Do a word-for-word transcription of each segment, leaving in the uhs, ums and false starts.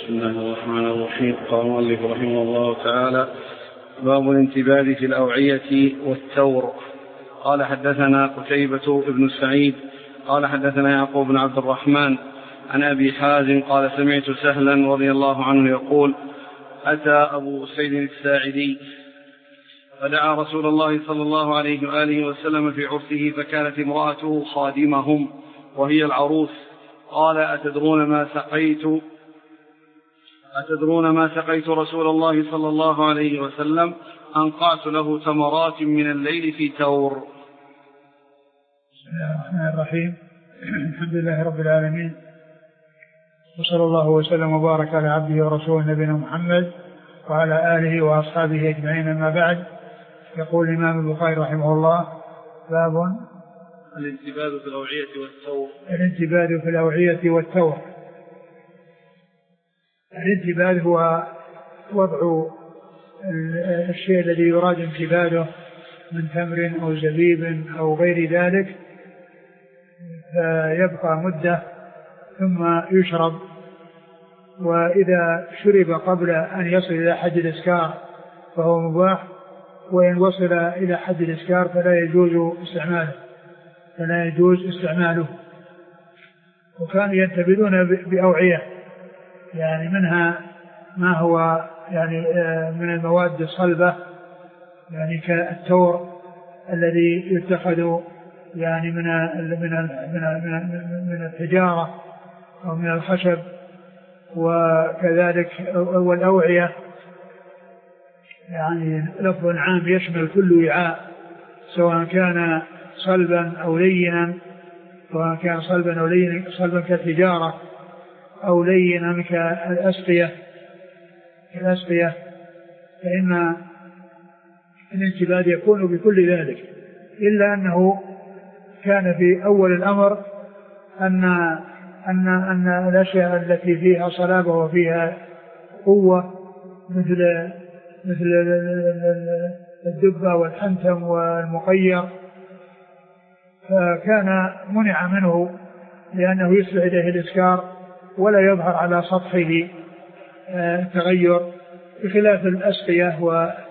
بسم الله الرحمن الرحيم. قال المؤلف رحمه الله تعالى: باب الانتباد في الأوعية والثور. قال حدثنا قتيبة بن سعيد قال حدثنا يعقوب بن عبد الرحمن عن أبي حازم قال سمعت سهلا رضي الله عنه يقول: أتى أبو سيد الساعدي فدعا رسول الله صلى الله عليه وآله وسلم في عرسه، فكانت امرأته خادمهم وهي العروس. قال: أتدرون ما سقيت أتدرون ما سقيت رسول الله صلى الله عليه وسلم؟ أنقعت له تمرات من الليل في تور. بسم الله الرحمن الرحيم. الحمد لله رب العالمين، وصلى الله وسلم وبارك على عبده ورسوله نبينا محمد وعلى آله وأصحابه أجمعين. أما بعد، يقول الإمام البخاري رحمه الله: باب الانتباد في الأوعية والثور. الانتباد في الأوعية والثور. الانتباد هو وضع الشيء الذي يراد انتباده من تمر أو زبيب أو غير ذلك، فيبقى مدة ثم يشرب، وإذا شرب قبل أن يصل إلى حد الإسكار فهو مباح، وإن وصل إلى حد الإسكار فلا يجوز استعماله فلا يجوز استعماله وكانوا ينتبذون بأوعية، يعني منها ما هو يعني من المواد الصلبة، يعني كالتور الذي يتخذ يعني من من من من الحجارة أو من الخشب، وكذلك والأوعية يعني لفظ عام يشمل كل وعاء، سواء كان صلبا أو لينا سواء كان صلبا أو لينا صلبا كالحجارة أو لينا كالأسقية كالأسقية فإن الانتباد يكون بكل ذلك، إلا أنه كان في أول الأمر أن أن أن الأشياء التي فيها صلابة وفيها قوة مثل مثل الدبة والحنتم والمقير، فكان منع منه لأنه يصل إليه الإسكار ولا يظهر على سطحه التغير، بخلاف الأسقية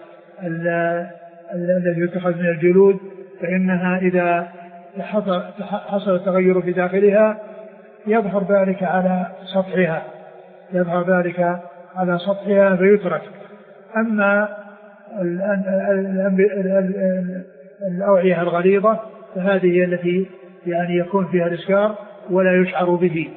والذي يتخذ من الجلود، فإنها إذا حصل التغير في داخلها يظهر ذلك على سطحها يظهر ذلك على سطحها فيترك. أما الأوعية الغليظة فهذه هي التي يعني يكون فيها الإسكار ولا يشعر به.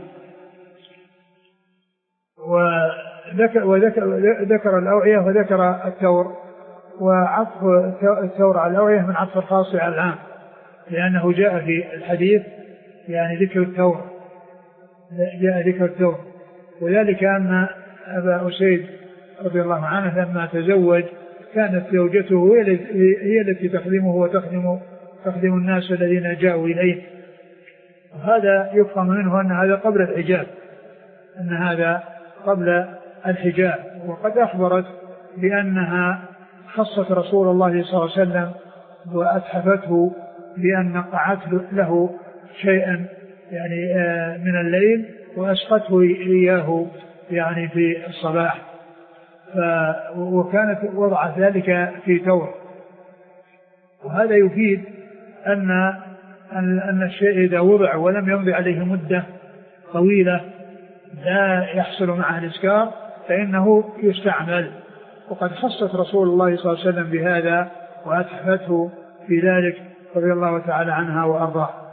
وذكر, وذكر ذكر الأوعية وذكر الثور، وعطف الثور على الأوعية من عطف الخاص على العام، لأنه جاء في الحديث يعني ذكر الثور جاء ذكر الثور وذلك أن أبا أسيد رضي الله عنه لما تزوج كانت زوجته هي التي تخدمه وتخدم تخدم الناس الذين جاءوا إليه، وهذا يفهم منه أن هذا قبل الحجاب أن هذا قبل الحجاب وقد أخبرت بأنها خصت رسول الله صلى الله عليه وسلم وأتحفته بأن نقعت له شيئا يعني من الليل وأسقته إياه يعني في الصباح، وكانت وضعت ذلك في تور. وهذا يفيد أن أن الشيء إذا وضع ولم يمضي عليه مدة طويلة لا يحصل معه الإسكار فإنه يستعمل، وقد خصت رسول الله صلى الله عليه وسلم بهذا وأتحفته في ذلك رضي الله تعالى عنها وأرضاها.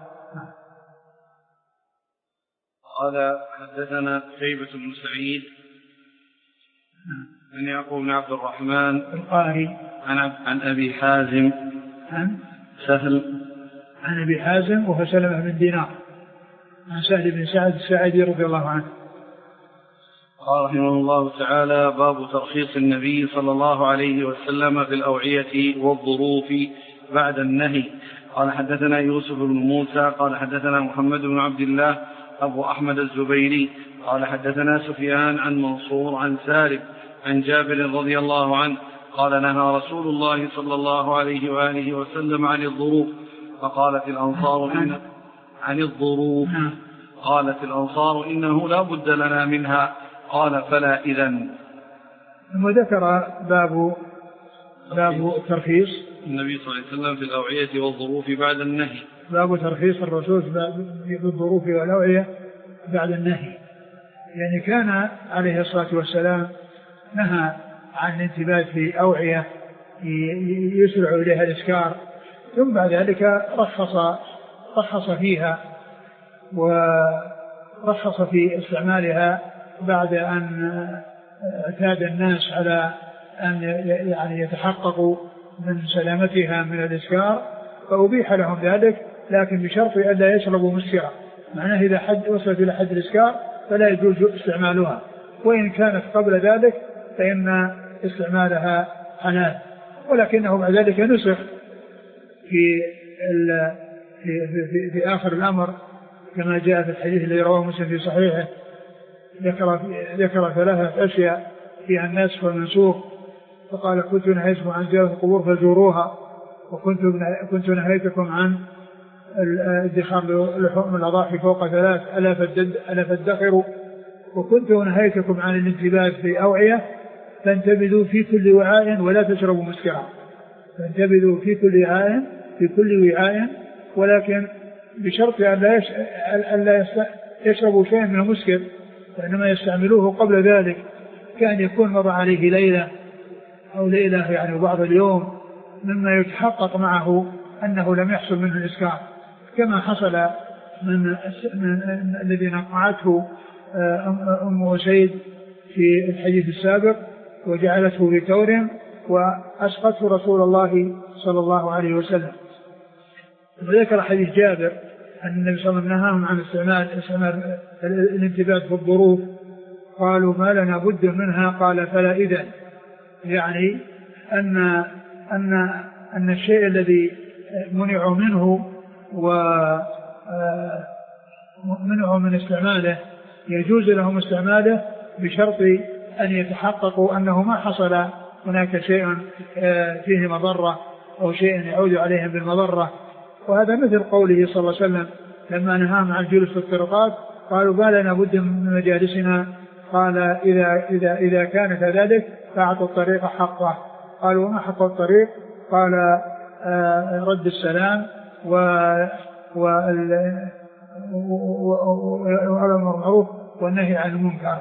قال حدثنا قتيبة بن سعيد عن يعقوب بن عبد الرحمن القاري عن, عن أبي حازم عن سهل عن أبي حازم وهو سلمة بن دينار عن سهل بن سعد الساعدي رضي الله عنه. قال رحمه الله تعالى: باب ترخيص النبي صلى الله عليه وسلم في الأوعية والظروف بعد النهي. قال حدثنا يوسف بن موسى قال حدثنا محمد بن عبد الله أبو أحمد الزبيري قال حدثنا سفيان عن منصور عن سالم عن جابر رضي الله عنه قال: نهى رسول الله صلى الله عليه وآله وسلم عن الظروف، فقالت الأنصار إن عن الظروف قالت الأنصار: إنه لا بد لنا منها، قال فلا إذن. ثم ذكر باب باب ترخيص النبي صلى الله عليه وسلم في الأوعية والظروف بعد النهي. باب ترخيص الرسول في الظروف والأوعية بعد النهي. يعني كان عليه الصلاة والسلام نهى عن الانتباه في أوعية يسرع إليها الإسكار، ثم بعد ذلك رخص رخص فيها ورخص في استعمالها بعد أن اعتاد الناس على أن يعني يتحققوا من سلامتها من الإسكار، فأبيح لهم ذلك، لكن بشرط ألا يشربوا مسكرا. معناه إذا حد وصلت إلى حد الإسكار فلا يجوز استعمالها، وإن كانت قبل ذلك فإن استعمالها حلال. ولكنه بعد ذلك نسخ في, في, في, في آخر الأمر كما جاء في الحديث الذي رواه مسلم في صحيحه، ذكر, ذكر ثلاثة أشياء فيها الناسخ والمنسوخ، فقال كنت نهيتكم عن زيارة القبور فزوروها، وكنت كنت نهيتكم عن ادخار لحوم الأضاحي فوق ثلاث ألا فادخروا، وكنت نهيتكم عن الانتباه في أوعية فانتبذوا في كل وعاء ولا تشربوا مسكرا. فانتبذوا في كل وعاء في كل وعاء ولكن بشرط أن لا يشربوا شيئا من المسكر، وإنما يستعملوه قبل ذلك، كان يكون مضى عليه ليلة أو ليلة يعني بعض اليوم مما يتحقق معه أنه لم يحصل منه الإسكار، كما حصل من, من الذي نقعته أم وسيد في الحديث السابق وجعلته في تور وأسقته رسول الله صلى الله عليه وسلم. وذكر حديث جابر أن النبي صلى الله عليه وسلم نهاهم عن استعمال, استعمال الانتباه في الظروف، قالوا ما لنا بد منها، قال فلا إذن. يعني أن, أن, أن الشيء الذي منعوا منه ومنعوا من استعماله يجوز لهم استعماله بشرط أن يتحققوا أنه ما حصل هناك شيء فيه مضرة أو شيء يعود عليهم بالمضرة. وهذا مثل قوله صلى الله عليه وسلم لما نهاهم عن الجلوس في الطرقات قالوا ما لنا بد من مجالسنا، قال إذا, إذا, إذا كان كذلك فأعطوا الطريق حقه. قالوا وما حق الطريق؟ قال رد السلام والأمر بالمعروف والنهي عن المنكر.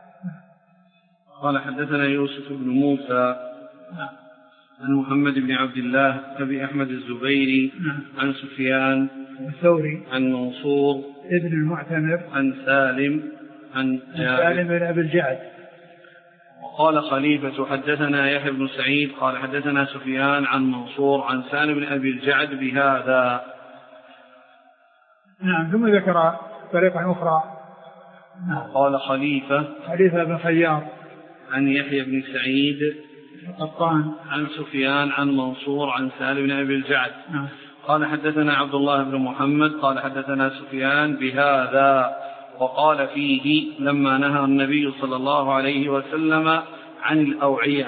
قال حدثنا يوسف بن موسى عن محمد بن عبد الله أبي أحمد الزبيري عن سفيان الثوري عن منصور ابن المعتمر عن سالم عن سالم بن أبي الجعد. قال خليفة حدثنا يحيى بن سعيد قال حدثنا سفيان عن منصور عن سالم بن أبي الجعد بهذا. نعم. ثم ذكر طريقة أخرى. قال خليفة خليفة بن خيار عن يحيى بن سعيد القطان عن سفيان عن منصور عن سالم بن أبي الجعد. نعم. قال حدثنا عبد الله بن محمد قال حدثنا سفيان بهذا وقال فيه لما نهى النبي صلى الله عليه وسلم عن الأوعية.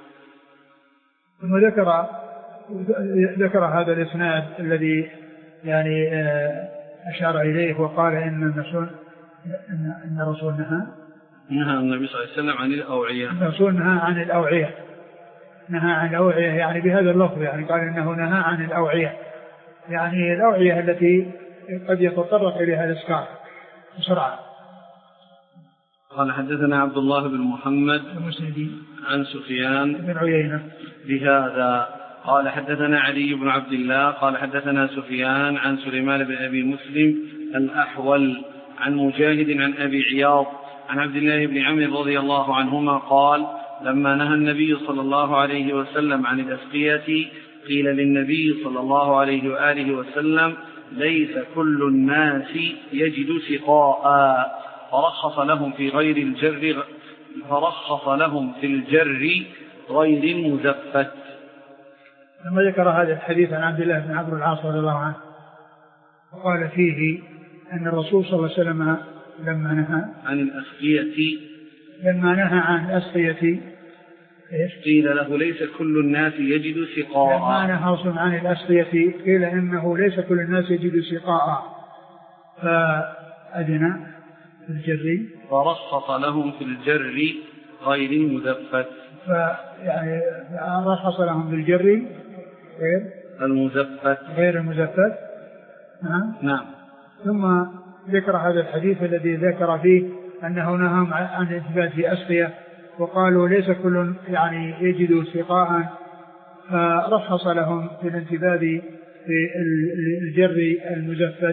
ثم ذكر ذكر هذا الإسناد الذي يعني أشار إليه وقال إن الرسول إن, إن الرسول نهى نهى النبي صلى الله عليه وسلم عن الأوعية. الرسول نهى عن الأوعية نهى عن الأوعية يعني بهذا اللفظ، يعني قال إنه نهى عن الأوعية، يعني الأوعية التي قد يتطرق إليها الإسكار بسرعة. قال حدثنا عبد الله بن محمد المسندي عن سفيان بن عيينة بهذا. قال حدثنا علي بن عبد الله قال حدثنا سفيان عن سليمان بن أبي مسلم الأحول عن مجاهد عن أبي عياض عن عبد الله بن عمرو رضي الله عنهما قال لما نهى النبي صلى الله عليه وسلم عن الأسقية قيل للنبي صلى الله عليه وآله وسلم ليس كل الناس يجد سقاء فرخص لهم في غير الجر فرخص لهم في الجر غير المزفت. لما ذكر هذا الحديث عن عبد الله بن عمرو العاص رضي الله عنه وقال فيه أن الرسول صلى الله عليه وسلم لما نهى عن الأسقية لما نهى عن الأسقية قيل له ليس كل الناس يجد سقاء. لما نهى عن الأسقية قيل إنه ليس كل الناس يجد سقاء، فأدنى في الجر ورخص لهم في الجر غير المزفت. فيعني رخص لهم بالجر غير المزفت غير المزفت. نعم. نعم. ثم ذكر هذا الحديث الذي ذكر فيه أنه نهى عن الانتباه في أسقية، وقالوا ليس كل يعني يجد سقاء، فرخص لهم في الانتباه في الجر المزفت.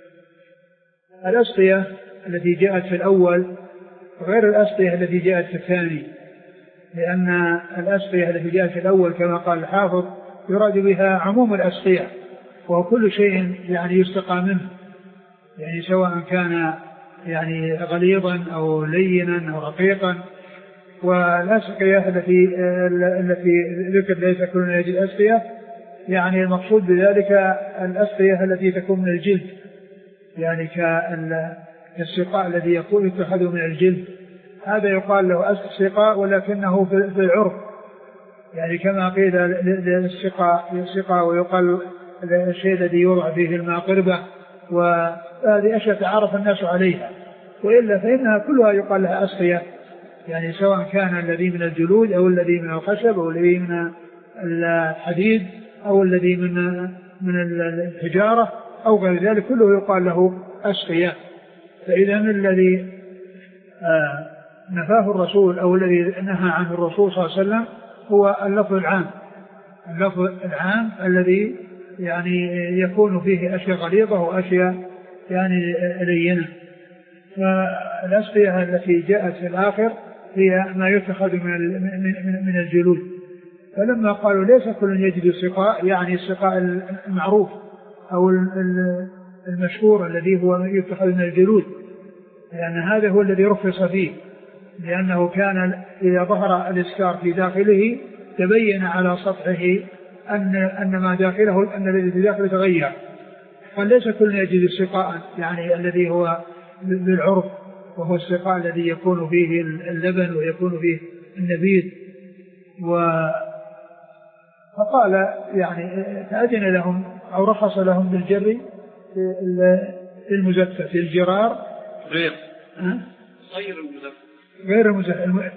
الأسقية التي جاءت في الأول غير الأسقية التي جاءت في الثاني، لأن الأسقية التي جاءت في الأول كما قال الحافظ يراد بها عموم الأسقية، وهو كل شيء يعني يستقى منه، يعني سواء كان يعني غليظا أو لينا أو رقيقا. والأسقية التي التي ذكر ليس كل يجد أسقية، يعني المقصود بذلك الأسقية التي تكون من الجلد، يعني كالسقاء الذي يكون يتخذ من الجلد، هذا يقال له سقاء ولكنه في العرف، يعني كما قيل للسقاء السقاء ويقال الشيء الذي يوضع فيه الماء قربة، وهذه أشياء تعرف الناس عليها، وإلا فإنها كلها يقال لها أسقية، يعني سواء كان الذي من الجلود أو الذي من الخشب أو الذي من الحديد أو الذي من من الحجارة أو غير ذلك، كله يقال له أسقية. فإذا الذي آه نفاه الرسول أو الذي نهى عنه الرسول صلى الله عليه وسلم هو اللفظ العام، اللفظ العام الذي يعني يكون فيه أشياء غليظة وأشياء يعني لينة. فالأسقية التي جاءت في الآخر هي ما يتخذ من من الجلود. فلما قالوا ليس كل يجد سقاء، يعني السقاء المعروف أو المشهور الذي هو يتخذ من الجلود، لأن هذا هو الذي رخص فيه، لأنه كان إذا ظهر الإسكار في داخله تبين على سطحه أن أن ما داخله أن الذي في داخله تغير. قال ليس كل يجد السقاء، يعني الذي هو بالعرف، وهو السقاء الذي يكون فيه اللبن ويكون فيه النبيذ. و فقال يعني فأذن لهم أو رخص لهم بالجر في المزفت، في الجرار غير غير المزفت غير المزفت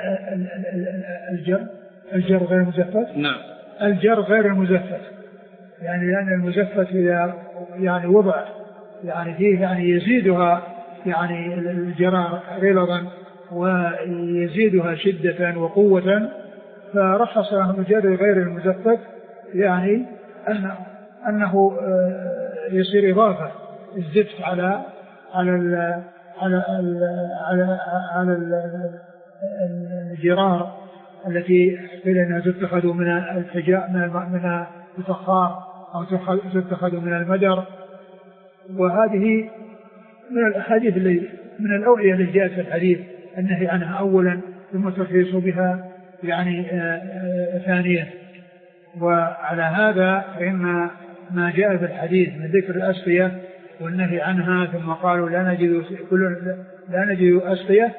الجر الجر غير المزفت. نعم. الجر غير المزفت، يعني لأن المزفت إذا يعني وضع يعني فيه يعني يزيدها يعني الجرار غلظا ويزيدها شدة وقوة، فرخص لهم الجر غير المزفت، يعني أن أنه يصير إضافة الزفت على على ال على ال على على الجرار التي قيل انها تتخذ من الحجاء من الفخار او تتخذ من المدر. وهذه من الاحاديث اللي من الاوعيه اللي جاءت في الحديث النهي عنها اولا ثم الترخيص بها يعني ثانيا. وعلى هذا فإن ما جاء في الحديث من ذكر الأسقية والنهي عنها ثم قالوا لا نجد كل لا نجد أسقية،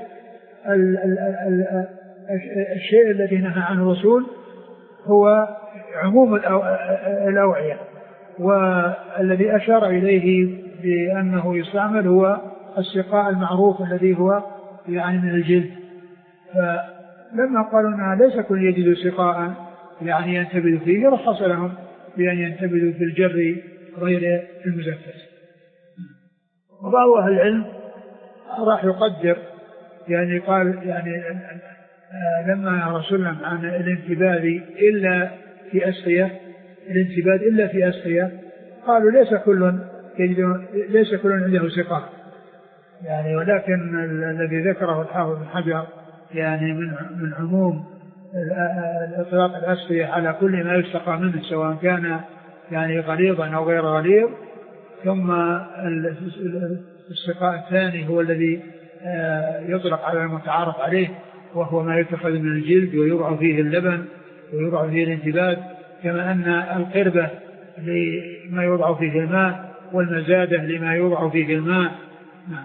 الشيء الذي نهى عنه الرسول هو عموم الأوعية، والذي أشار إليه بأنه يستعمل هو السقاء المعروف الذي هو يعني من الجلد. فلما قالوا أنها ليس كل يجد سقاء يعني ينتبذ فيه، رخص لهم بأن ينتبذوا في الجر غير المزفت. وبعض أهل العلم راح يقدر يعني قال يعني لما رسولنا عن الانتباذ إلا في أسقية الانتباذ إلا في أسقية، قالوا ليس كل ليس كل عنده سقاء يعني، ولكن الذي ذكره الحافظ بن حجر يعني من من عموم الإطلاق الأسقية على كل ما يستقى منه سواء كان يعني غليظا أو غير غليظ. ثم السقاء الثاني هو الذي يطلق على المتعارف عليه، وهو ما يتخذ من الجلد ويوضع فيه اللبن ويوضع فيه الانتباد، كما أن القربة لما يوضع فيه الماء والمزادة لما يوضع فيه الماء. نعم.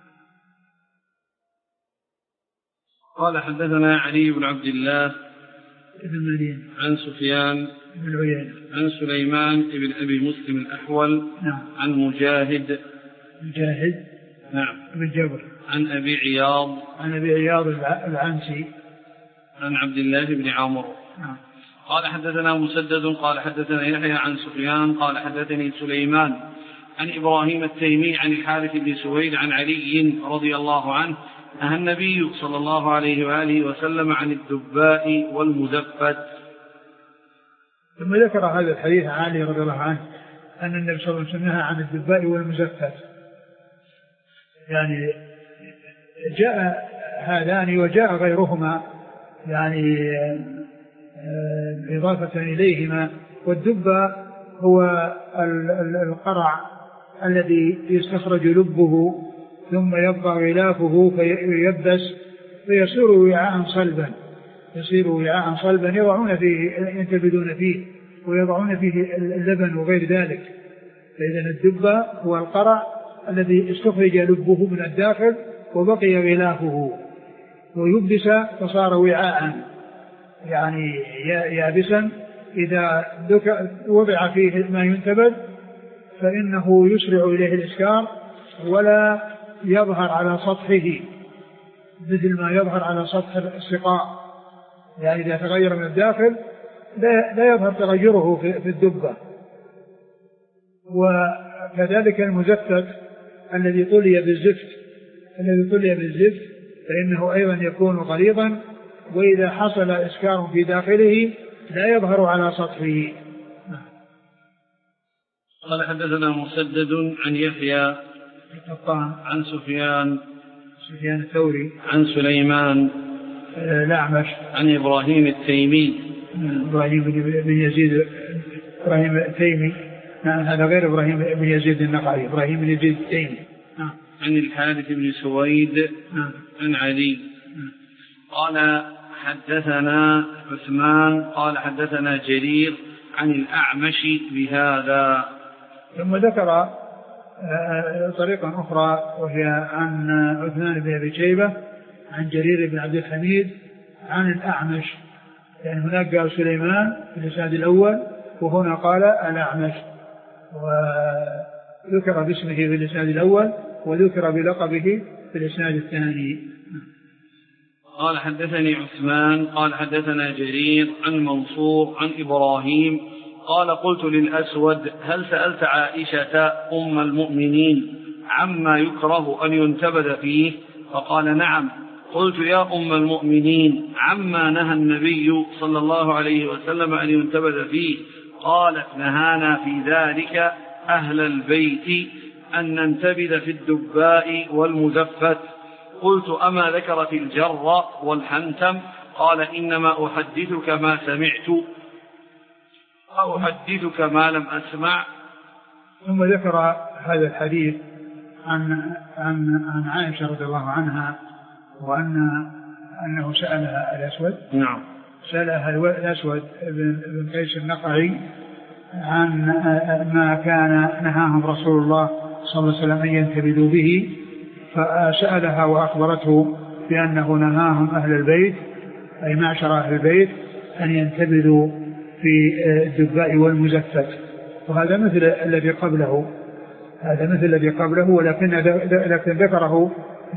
قال حدثنا علي بن عبد الله بن مدين عن سفيان بن عيينة عن سليمان بن أبي مسلم الأحول نعم. عن مجاهد مجاهد نعم. بن جبر. عن أبي عياض. عن أبي عياض العنسي. عن عبد الله بن عمرو. نعم. قال حدثنا مسدد قال حدثنا يحيى عن سفيان قال حدثني سليمان عن إبراهيم التيمي عن الحارث بن سويد عن علي رضي الله عنه نهى النبي صلى الله عليه وآله وسلم عن الدباء والمزفت. ثم ذكر هذا الحديث عن علي رضي الله عنه أن النبي صلى الله عليه وسلم نهى عن الدباء والمزفت. يعني جاء هذان وجاء غيرهما يعني إضافة إليهما. والدباء هو القرع الذي يستخرج لبه ثم يبقى غلافه فييبس فيصير وعاء صلبا يصير وعاء صلبا يضعون فيه ينتبذون فيه ويضعون فيه اللبن وغير ذلك. فإذا الدباء هو القرع الذي استخرج لبه من الداخل وبقي غلافه ويبس فصار وعاء يعني يابسا. إذا وضع فيه ما ينتبذ فإنه يسرع إليه الإسكار ولا يظهر على سطحه مثل ما يظهر على سطح السقاء. يعني إذا تغير من الداخل لا يظهر تغيره في الدبة. وكذلك المزفت الذي طلي بالزفت الذي طلي بالزفت فإنه أيضا يكون غليظا وإذا حصل إسكار في داخله لا يظهر على سطحه. قال حدثنا مسدد عن يحيى عن سفيان سفيان الثوري عن سليمان الأعمش عن إبراهيم التيمي إبراهيم بن يزيد إبراهيم التيمي. هذا غير إبراهيم بن يزيد النقعي إبراهيم بن يزيد التيمي. عن الحارث بن سويد عن علي قال حدثنا عثمان قال حدثنا جرير عن الأعمش بهذا. ثم ذكر طريقا أخرى وهي عن عثمان بن أبي شيبة عن جرير بن عبد الحميد عن الأعمش. يعني هناك قال سليمان في الإسناد الأول وهنا قال الأعمش وذكر باسمه في الإسناد الأول وذكر بلقبه في الإسناد الثاني. قال حدثني عثمان قال حدثنا جرير عن منصور عن إبراهيم قال قلت للأسود هل سألت عائشة أم المؤمنين عما يكره أن ينتبذ فيه؟ فقال نعم. قلت يا أم المؤمنين عما نهى النبي صلى الله عليه وسلم أن ينتبذ فيه؟ قالت نهانا في ذلك أهل البيت أن ننتبذ في الدباء والمزفت. قلت أما ذكرت الجر والحنتم؟ قال إنما أحدثك ما سمعت أو أحدثك ما لم أسمع. ثم ذكر هذا الحديث عن عن عن عائشة رضي الله عنها وأن أنه سألها الأسود نعم سألها الأسود بن قيس النقعي عن ما كان نهاهم رسول الله صلى الله عليه وسلم أن ينتبذوا به فسألها وأخبرته بأنه نهاهم أهل البيت أي معشر أهل البيت أن ينتبذوا في الدباء والمزفت. وهذا مثل الذي قبله هذا مثل الذي قبله ولكن لكن ذكره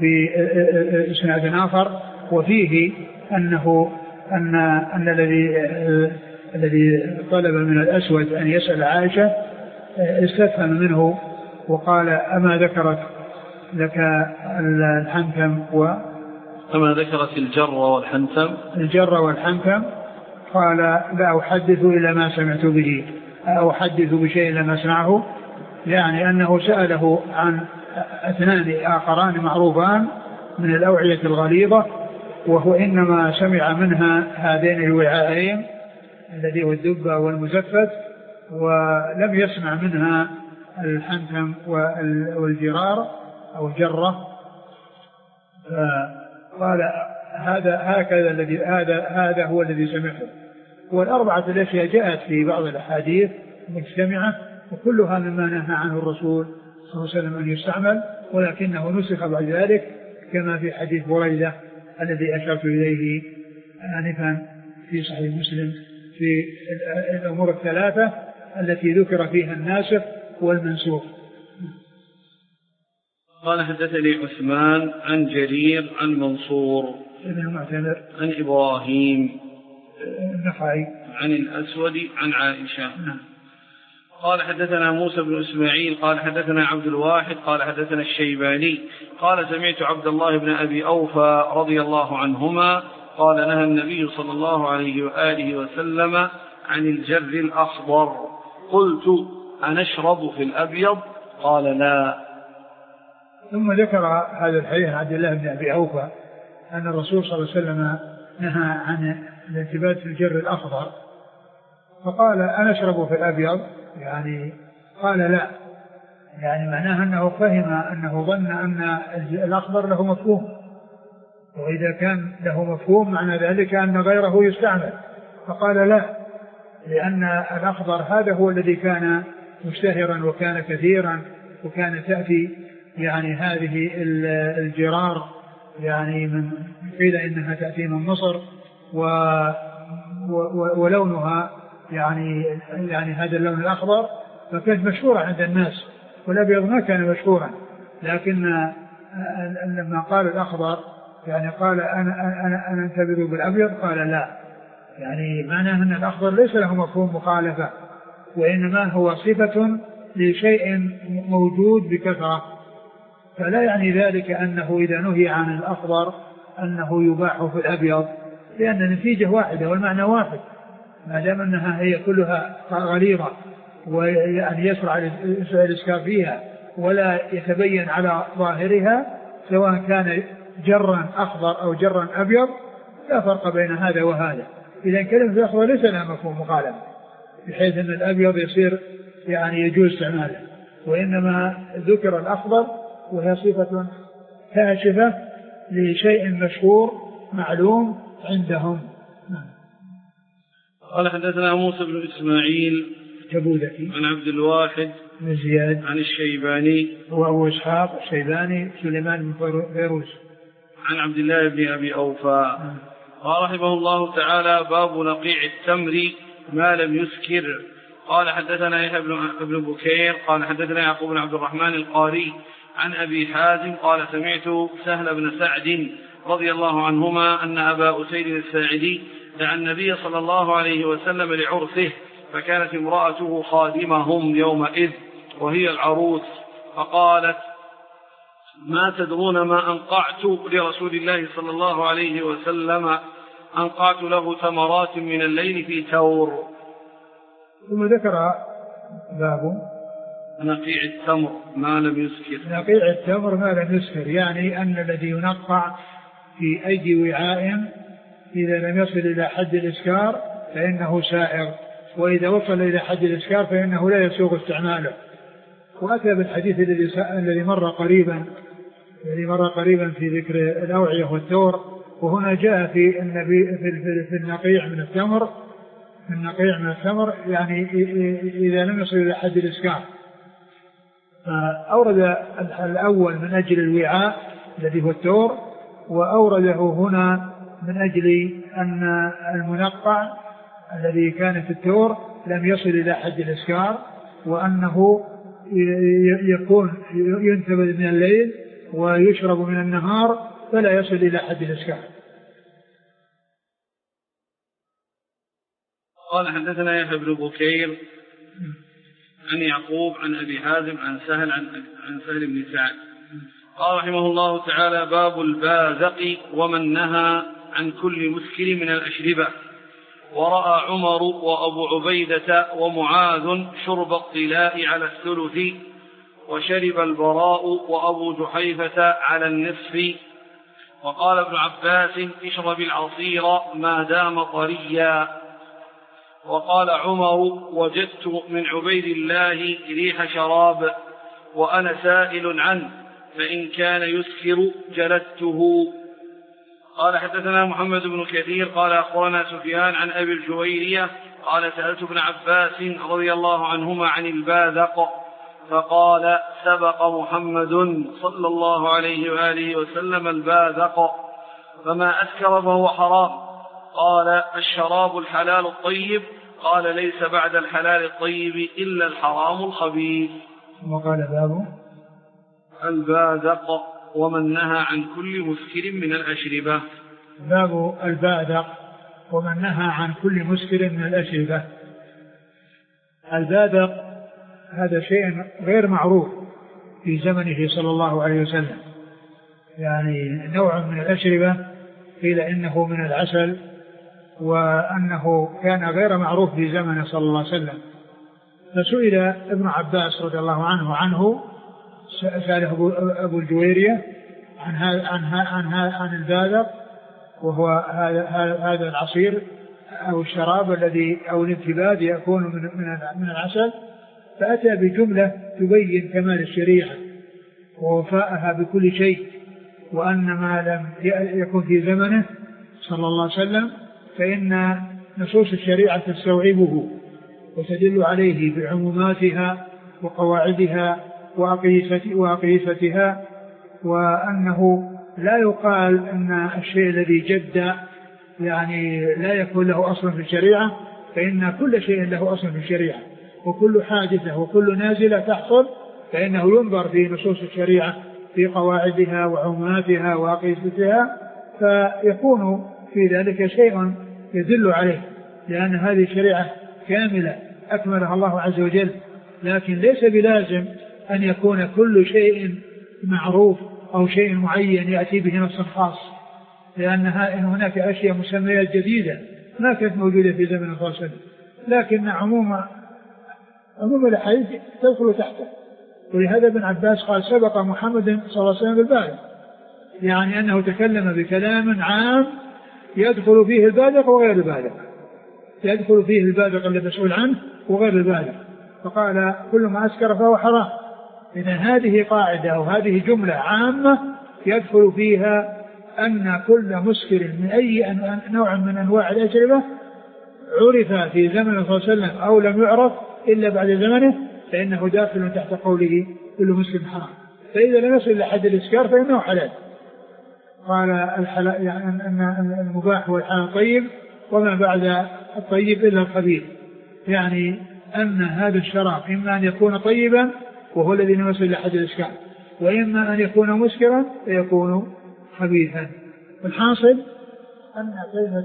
بإسناد آخر وفيه أنه أن أن الذي الذي طلب من الأسود أن يسأل عائشة استفهم منه وقال أما ذكرت لك الحنتم و أما ذكرت الجر والحنتم الجر والحنتم؟ قال لا أحدث إلا ما سمعت به أو أحدث بشيء إلا ما سمعه. يعني أنه سأله عن اثنان آخران معروفان من الأوعية الغليظة وهو إنما سمع منها هذين الوعاءين الذي هو الدبة والمزفت ولم يسمع منها الحنتم والجرار أو الجرة. قال هذا هكذا الذي هذا هذا هو الذي سمعه. والأربعة الأشياء جاءت في بعض الأحاديث مجتمعة وكلها مما نهى عنه الرسول صلى الله عليه وسلم أن يستعمل ولكنه نسخ بعد ذلك كما في حديث بريدة الذي أشرت إليه آنفا في صحيح مسلم في الأمور الثلاثة التي ذكر فيها الناسخ والمنسوخ. قال حدثني عثمان عن جرير عن منصور ابن معتمر عن إبراهيم النخعي عن الأسود عن عائشة. نعم. قال حدثنا موسى بن إسماعيل قال حدثنا عبد الواحد قال حدثنا الشيباني قال سمعت عبد الله بن أبي أوفى رضي الله عنهما قال نهى النبي صلى الله عليه وآله وسلم عن الجر الأخضر قلت أنشرب في الأبيض قال لا. ثم ذكر هذا الحديث عن عبد الله بن أبي أوفى أن الرسول صلى الله عليه وسلم نهى عن الانتباه في الجر الأخضر فقال أنشرب في الأبيض يعني قال لا، يعني معناه أنه فهم أنه ظن أن الأخضر له مفهوم، وإذا كان له مفهوم معنى ذلك أن غيره يستعمل، فقال لا، لأن الأخضر هذا هو الذي كان مشتهرا وكان كثيرا وكان تأتي يعني هذه الجرار يعني من قيل إنها تأتي من مصر و ولونها يعني يعني هذا اللون الأخضر فكانت مشهورة عند الناس، والأبيض ما كان مشهورا، لكن لما قال الأخضر يعني قال أنا أنا أنا أنتبه بالأبيض قال لا، يعني معناه أن الأخضر ليس له مفهوم مخالفة، وإنما هو صفة لشيء موجود بكثرة، فلا يعني ذلك أنه إذا نهي عن الأخضر أنه يباح في الأبيض، لأن النتيجة واحدة والمعنى واحد، ما دام أنها هي كلها غليظة ويعني يسرع الإسكار فيها ولا يتبين على ظاهرها سواء كان جرا أخضر أو جرا أبيض لا فرق بين هذا وهذا. إذا كلمة الأخضر ليس لها مفهوم مخالفة بحيث أن الأبيض يصير يعني يجوز استعماله، وإنما ذكر الأخضر وهي صفة كاشفة لشيء مشهور معلوم عندهم. قال حدثنا موسى بن إسماعيل تبوذكي عن عبد الواحد بن زياد عن الشيباني وهو إسحاق الشيباني سليمان بن فيروز عن عبد الله بن أبي أوفى قال رحمه الله تعالى باب نقيع التمر ما لم يسكر. قال حدثنا يحيى بن بكير قال حدثنا يعقوب بن عبد الرحمن القاري عن أبي حازم قال سمعت سهل بن سعد رضي الله عنهما أن أبا أسيد الساعدي دعا النبي صلى الله عليه وسلم لعرسه، فكانت امرأته خادمهم يومئذ وهي العروس، فقالت ما تدرون ما أنقعت لرسول الله صلى الله عليه وسلم؟ أنقعت له ثمرات من الليل في تور. ثم ذكر باب نقيع التمر ما لم يسكر. نقيع التمر ما لم يسكر يعني أن الذي ينقع في أي وعاء إذا لم يصل إلى حد الإسكار فإنه سائر، وإذا وصل إلى حد الإسكار فإنه لا يسوغ استعماله. وأتى بالحديث الذي مر قريبا الذي مر قريبا في ذكر الأوعية والتور، وهنا جاء في النبي في النقيع من التمر في النقيع من التمر يعني إذا لم يصل إلى حد الإسكار. فأورد الأول من أجل الوعاء الذي هو التور، وأورده هنا من أجل أن المنقع الذي كان في التور لم يصل إلى حد الإسكار، وأنه يكون ينتبذ من الليل ويشرب من النهار فلا يصل إلى حد الإسكار. قال حدثنا يحيى بن بكير عن يعقوب عن أبي حازم عن سهل عن, عن سهل بن سعد قال رحمه الله تعالى باب البازق ومن نهى عن كل مسكر من الأشربة. ورأى عمر وأبو عبيدة ومعاذ شرب الطلاء على الثلث، وشرب البراء وأبو جحيفة على النصف. وقال ابن عباس اشرب العصير ما دام طريا. وقال عمر وجدت من عبيد الله ريح شراب وأنا سائل عنه، فإن كان يسكر جلدته. قال حدثنا محمد بن كثير قال أخبرنا سفيان عن أبي الجويرية قال سألت ابن عباس رضي الله عنهما عن البازق، فقال سبق محمد صلى الله عليه وآله وسلم البازق، فما أسكر فهو حرام. قال الشراب الحلال الطيب. قال ليس بعد الحلال الطيب إلا الحرام الخبيث. وقال باب البادق ومن نهى عن كل مسكر من الأشربة. باب البادق ومن نهى عن كل مسكر من الأشربة. البادق هذا شيء غير معروف في زمنه صلى الله عليه وسلم، يعني نوع من الأشربة قيل إنه من العسل، وأنه كان غير معروف في زمنه صلى الله عليه وسلم. فسئل ابن عباس رضي الله عنه عنه سأله أبو الجويرية عن عن عن عن البادق، وهو هذا العصير أو الشراب الذي أو الانتباد يكون من من العسل، فأتى بجملة تبين كمال الشريعة ووفاءها بكل شيء، وأن ما لم يكن في زمنه صلى الله عليه وسلم فإن نصوص الشريعة تستوعبه وتدل عليه بعموماتها وقواعدها وأقيستها، وأنه لا يقال أن الشيء الذي جد يعني لا يكون له أصل في الشريعة، فإن كل شيء له أصل في الشريعة، وكل حادثة وكل نازلة تحصل فإنه ينظر في نصوص الشريعة في قواعدها وعموماتها وأقيستها، فيكون في ذلك شيء يدل عليه، لأن هذه الشريعة كاملة أكملها الله عز وجل. لكن ليس بلازم أن يكون كل شيء معروف أو شيء معين يأتي به نص خاص، لأن هناك أشياء مسميات جديدة ما كانت موجودة في زمن الرسول صلى الله عليه وسلم، لكن عموم عموم الحديث تدخل تحته. ولهذا ابن عباس قال سبق محمد صلى الله عليه وسلم بالبادق، يعني أنه تكلم بكلام عام يدخل فيه البادق وغير البادق، يدخل فيه البادق الذي مسؤول عنه وغير البادق، فقال كل ما أسكر فهو حرام. إذن هذه قاعدة وهذه جملة عامة يدخل فيها أن كل مسكر من أي نوع من أنواع الأشربة عرف في زمن صلى الله عليه وسلم أو لم يعرف إلا بعد زمنه فإنه داخل تحت قوله كل مسكر حرام. فإذا لم يصل إلى حد الإسكار فإنه حلال. قال الحلال يعني أن المباح هو الحلال طيب، وما بعد الطيب إلا الخبيث، يعني أن هذا الشراب إما أن يكون طيبا وهو الذي لم يصل إلى حد الإسكار، وإما أن يكون مسكرا فيكون خبيثا. والحاصل أن كلمة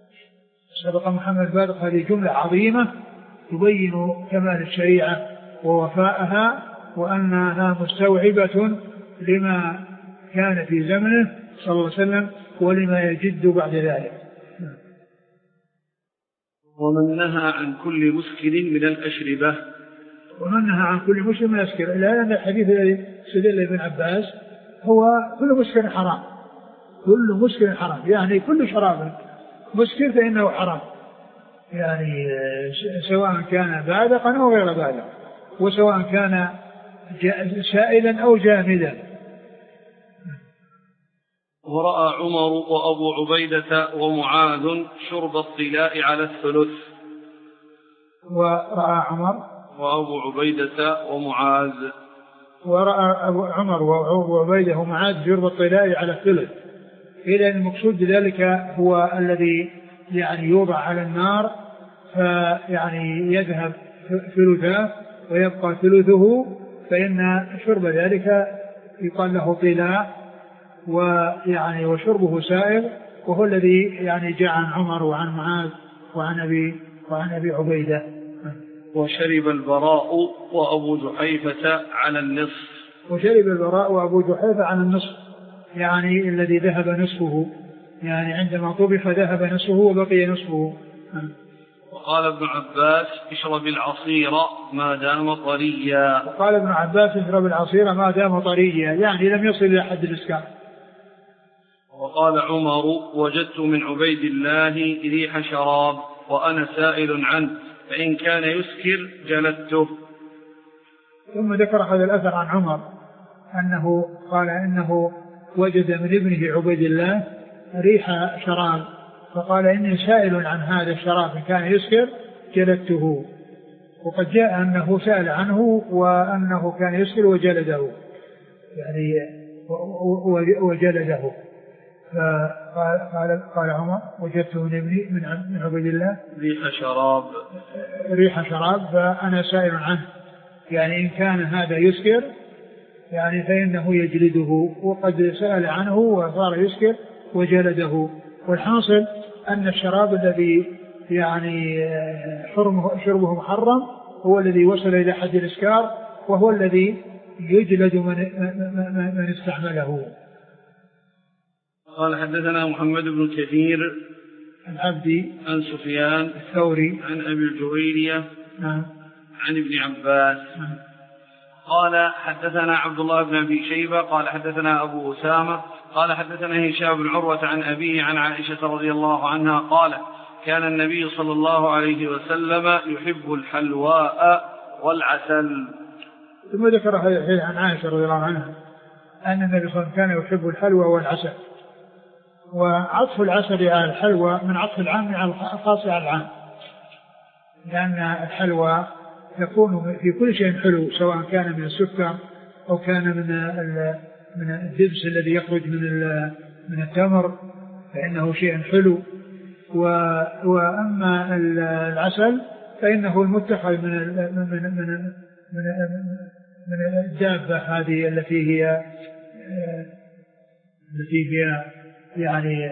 سبق محمد بادق هذه جملة عظيمة تبين كمال الشريعة ووفاءها، وأنها مستوعبة لما كان في زمنه صلى الله عليه وسلم ولما يجد بعد ذلك. ومن نهى عن كل مسكر من الأشربة. ومن نهى عن كل مسكر من الأشربة، إلا أن الحديث الذي استدل ابن عباس هو كل مسكر حرام، كل مسكر حرام، يعني كل شراب مسكر فإنه حرام، يعني سواء كان بادقا أو غير بادق، وسواء كان سائلا أو جامدا. ورأى عمر وأبو عبيدة ومعاذ شرب الطلاء على الثلث. ورأى عمر وأبو عبيدة ومعاذ ورأى أبو عمر وأبو عبيدة ومعاذ شرب الطلاء على الثلث. إذا المقصود بذلك هو الذي يعني يوضع على النار فيعني يذهب ثلثاه ويبقى ثلثه، فإن شرب ذلك يقال له طلاء، ويعني وشربه سائر، وهو الذي يعني جاء عن عمر وعن معاذ وعن أبي وعن أبي عبيدة. وشرب البراء وأبو جحيفة على النصف. وشرب البراء وأبو جحيفة على النصف، يعني الذي ذهب نصفه، يعني عندما طبخ ذهب نصفه وبقي نصفه. وقال ابن عباس اشرب العصير ما دام طريا. وقال ابن عباس اشرب العصير ما دام طريا، يعني لم يصل إلى حد الإسكار. وقال عمر وجدت من عبيد الله ريح شراب وأنا سائل عنه فإن كان يسكر جلدته. ثم ذكر هذا الأثر عن عمر أنه قال إنه وجد من ابنه عبيد الله ريح شراب فقال إني سائل عن هذا الشراب إن كان يسكر جلدته. وقد جاء أنه سأل عنه وأنه كان يسكر وجلده، يعني وجلده. فقال قال, قال عمر وجدت من ابني من عبيد الله ريح شراب ريح شراب فأنا سائل عنه، يعني إن كان هذا يسكر يعني فإنه يجلده، وقد سأل عنه وصار يسكر وجلده. والحاصل أن الشراب الذي يعني حرمه شربه محرم هو الذي وصل إلى حد الإسكار، وهو الذي يجلد من, من, من استعمله. قال حدثنا محمد بن كثير العبدي عن سفيان الثوري عن أبي الجويرية نعم عن ابن عباس نعم. قال حدثنا عبد الله بن أبي شيبة قال حدثنا أبو أسامة قال حدثنا هشام بن عروة عن أبيه عن عائشة رضي الله عنها قال كان النبي صلى الله عليه وسلم يحب الحلواء والعسل. ثم ذكر هذا عن عائشة رضي الله عنها أن النبي صلى الله عليه وسلم كان يحب الحلوى والعسل، وعطف العسل على الحلوى من عطف العام على الخاص على العام، لأن الحلوى يكون في كل شيء حلو، سواء كان من السكر أو كان من من الدبس الذي يخرج من من التمر فإنه شيء حلو. وأما العسل فإنه المتخذ من من من من من الدابة هذه التي هي التي هي يعني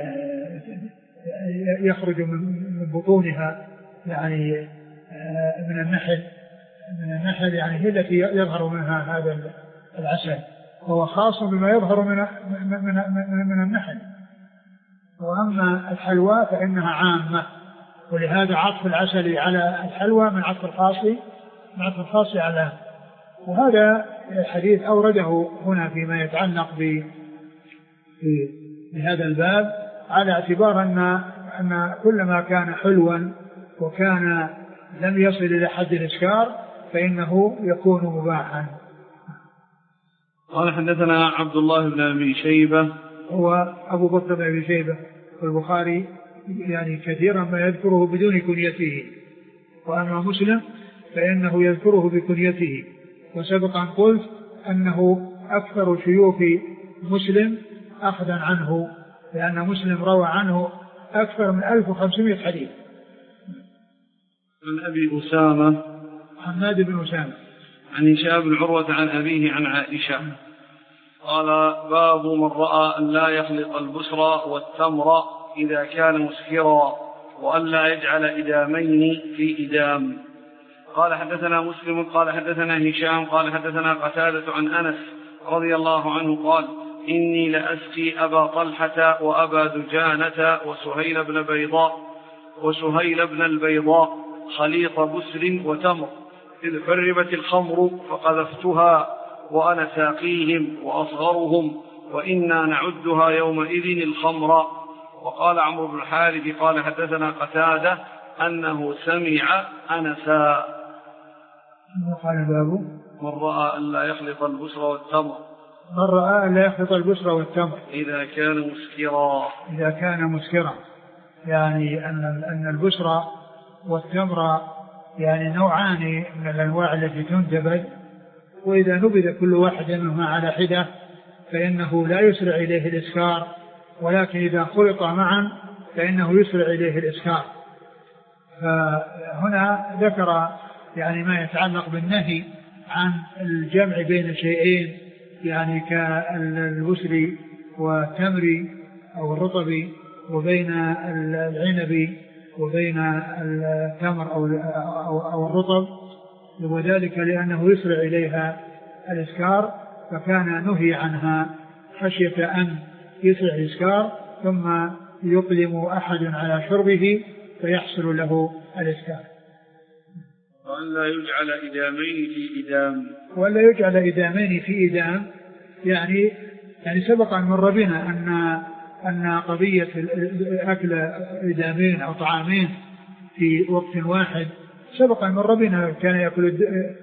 يخرج من بطونها يعني من النحل من النحل يعني هي التي يظهر منها هذا العسل، وهو خاص بما يظهر من من من, من النحل. وأما الحلوى فإنها عامة، ولهذا عطف العسل على الحلوى من عطف الخاص من عطف الخاص على. وهذا الحديث أورده هنا فيما يتعلق ب بهذا الباب على اعتبار أن أن كل ما كان حلوا وكان لم يصل إلى حد الإسكار فإنه يكون مباحا. قال حدثنا عبد الله بن أبي شيبة هو أبو بكر بن أبي شيبة، والبخاري يعني كثيرا ما يذكره بدون كنيته، وأما مسلم فإنه يذكره بكنيته. وسبق أن قلت أنه أكثر شيوخ مسلم أخذا عنه، لأن مسلم روى عنه أكثر من ألف وخمسمائة حديث. عن أبي أسامة حماد بن أسامة عن هشام بن عروة عن أبيه عن عائشة قال باب من رأى أن لا يخلط البسر والتمر إذا كان مسكرا وأن لا يجعل إدامين في إدام. قال حدثنا مسلم قال حدثنا هشام قال حدثنا قتادة عن أنس رضي الله عنه قال إني لأسقي أبا طلحة وأبا دجانة وسهيل بن بيضاء وسهيل بن البيضاء خليط بسر وتمر إذ حرمت الخمر فقذفتها وأنا ساقيهم وأصغرهم وإنا نعدها يومئذ الخمر. وقال عمرو بن الحارث قال حدثنا قتادة أنه سمع أنسا. قال بابه من رأى أن لا يخلط البسر والتمر من رأى أن لا يخلط البسر والتمر إذا كان مسكرا إذا كان مسكرا يعني أن أن البسر والتمر يعني نوعان من الأنواع التي تنتبذ، وإذا نبذ كل واحد منهما على حدة فإنه لا يسرع إليه الإسكار، ولكن إذا خلط معا فإنه يسرع إليه الإسكار. فهنا ذكر يعني ما يتعلق بالنهي عن الجمع بين شيئين يعني كالبسر والتمر أو الرطب، وبين العنب وبين التمر أو, أو الرطب، وذلك لأنه يسرع إليها الإسكار، فكان نهي عنها خشية أن يسرع الإسكار ثم يقدم أحد على شربه فيحصل له الإسكار. وأن لا يجعل إدامين في إدام وأن لا يجعل إدامين في إدام يعني يعني سبق أن مر بنا أن أن قضية أكل إدامين أو طعامين في وقت واحد سبق أن مر بنا. كان يأكل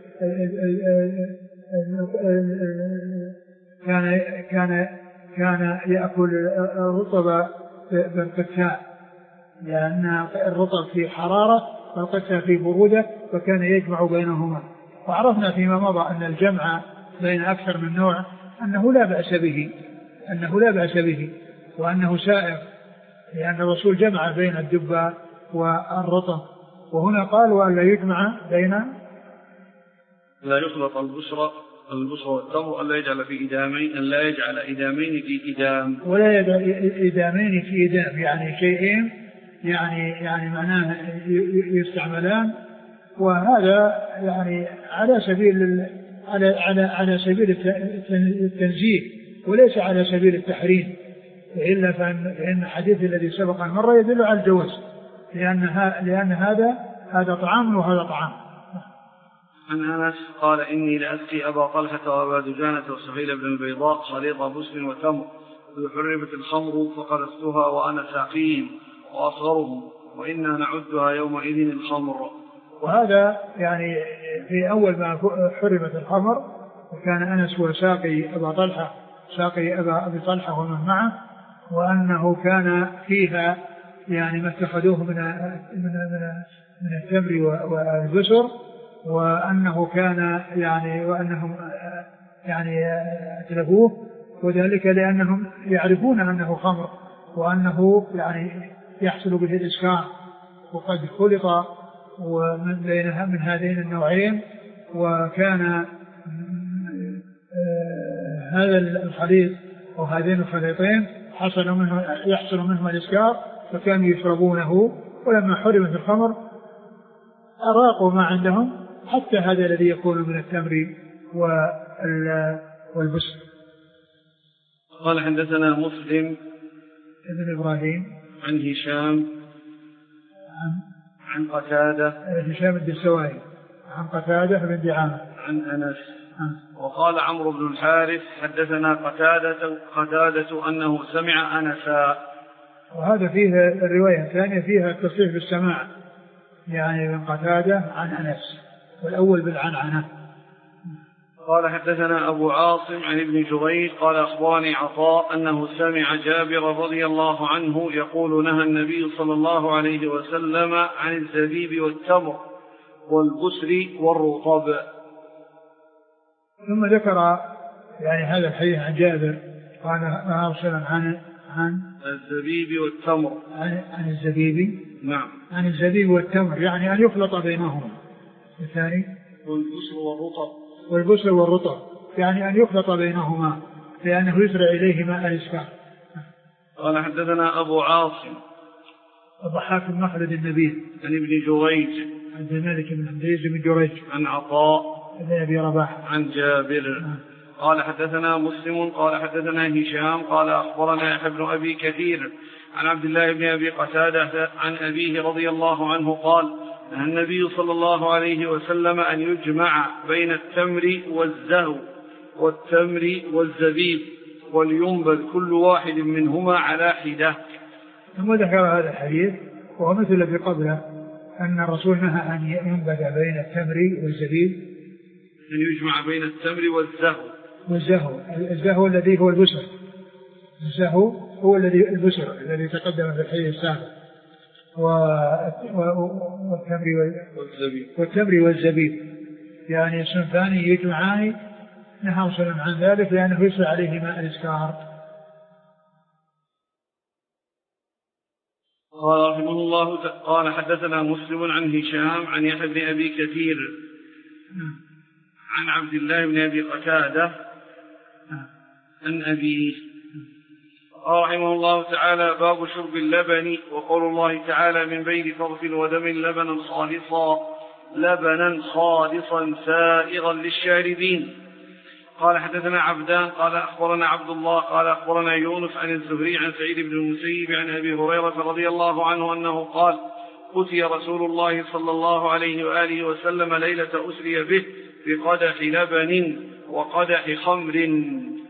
كان كان كان يأكل الرطب بالقساء، لأن الرطب في حرارة والقساء في برودة، فكان يجمع بينهما. وعرفنا فيما مضى أن الجمع بين أكثر من نوع أنه لا بأس به أنه لا بأس به وأنه سائغ، لأن الرسول جمع بين الدباء والرطب. وهنا قال وأن لا يجمع بين لا يخلط البسر البصر والتمر ألا يجعل في إدامين ألا يجعل إدامين في إدام ولا يجعل إدامين في إدام، يعني شيئين يعني يعني معناه يستعملان، وهذا يعني على سبيل على على على سبيل التنزيه وليس على سبيل التحريم، إلا فإن الحديث الذي سبق مرة يدل على الجواز، لأن لأن هذا هذا طعام وهذا طعام. عن أنس قال إني لأسقي أبا طلحة وأبا دجانة وسهيل بن البيضاء خليط بسل وتمر، إذ حرمت الخمر فقذفتها وأنا ساقيهم وأصغرهم وإنا نعدها يومئذ الخمر. وهذا يعني في أول ما حرمت الخمر وكان أنس هو ساقي أبا طلحة ساقي أبا أبي طلحة ومن معه، وأنه كان فيها يعني ما اتخذوه من من من التمر والبسر، وأنه كان يعني وأنهم يعني أتلفوه، وذلك لأنهم يعرفون أنه خمر وأنه يعني يحصل به الإسكار، وقد خلط ومن بينها من هذين النوعين، وكان هذا الخليط أو هذين الخليطين حصل منه يحصل منه الإسكار، فكانوا يشربونه، ولما حرمت الخمر أراقوا ما عندهم حتى هذا الذي يكون من التمر والبسر. قال حدثنا مسلم ابن إبراهيم عن هشام عن, عن قتادة هشام الدستوائي عن قتادة بن دعامة عن أنس. وقال عمرو بن الحارث حدثنا قتادة قتادة أنه سمع أنسا. وهذا فيه الرواية الثانية فيها التصريح بالسماع، يعني من قتادة عن أنس، والأول بالعنعنة. قال حدثنا أبو عاصم عن ابن جريج قال أخبرني عطاء أنه سمع جابر رضي الله عنه يقول نهى النبي صلى الله عليه وسلم عن الزبيب والتمر والبسر والرطب. ثم ذكر يعني هذا الحديث عن جابر قال نهى عن عن الزبيب والتمر عن, عن الزبيب نعم عن الزبيب والتمر، يعني أن يخلط بينهما. الثاني والبسر والرطب والبسر والرطب يعني أن يخلط بينهما لأنه يسرع إليهما الإسكار. قال حدثنا أبو عاصم الضحاك بن مخلد النبيل عن ابن جريج عن مالك بن عبد العزيز بن جريج عن عطاء بن أبي رباح عن جابر. قال حدثنا مسلم قال حدثنا هشام قال أخبرنا يحيى بن أبي كثير عن عبد الله بن أبي قتادة عن أبيه رضي الله عنه قال نهى النبي صلى الله عليه وسلم أن يجمع بين التمر والزهو والتمر والزبيب ولينبذ كل واحد منهما على حدة. ثم ذكر هذا الحديث وهو مثل الذي قبله أن الرسول نهى أن ينبذ بين التمر والزبيب، أن يجمع بين التمر والزهو والزهو الزهو الذي هو البسر، الزهو هو الذي البسر الذي تقدم في الحديث السابق، والتمر والزبيب والتمر والزبيب يعني صنفان يجمعان، نهى صلى الله عن ذلك لأنه يسرع عليهما الإسكار. قال رحمه الله قال حدثنا مسلم عن هشام عن يحيى بن أبي كثير عن عبد الله بن أبي قتادة عن أبيه. قال رحمه الله تعالى باب شرب اللبن وقول الله تعالى من بين فرث ودم لبنا خالصا لبنا خالصا سائغا للشاربين. قال حدثنا عبدان قال أخبرنا عبد الله قال أخبرنا يونس عن الزهري عن سعيد بن المسيب عن أبي هريرة رضي الله عنه أنه قال أتي رسول الله صلى الله عليه وآله وسلم ليلة أسري به بقدح لبن وقدح خمر.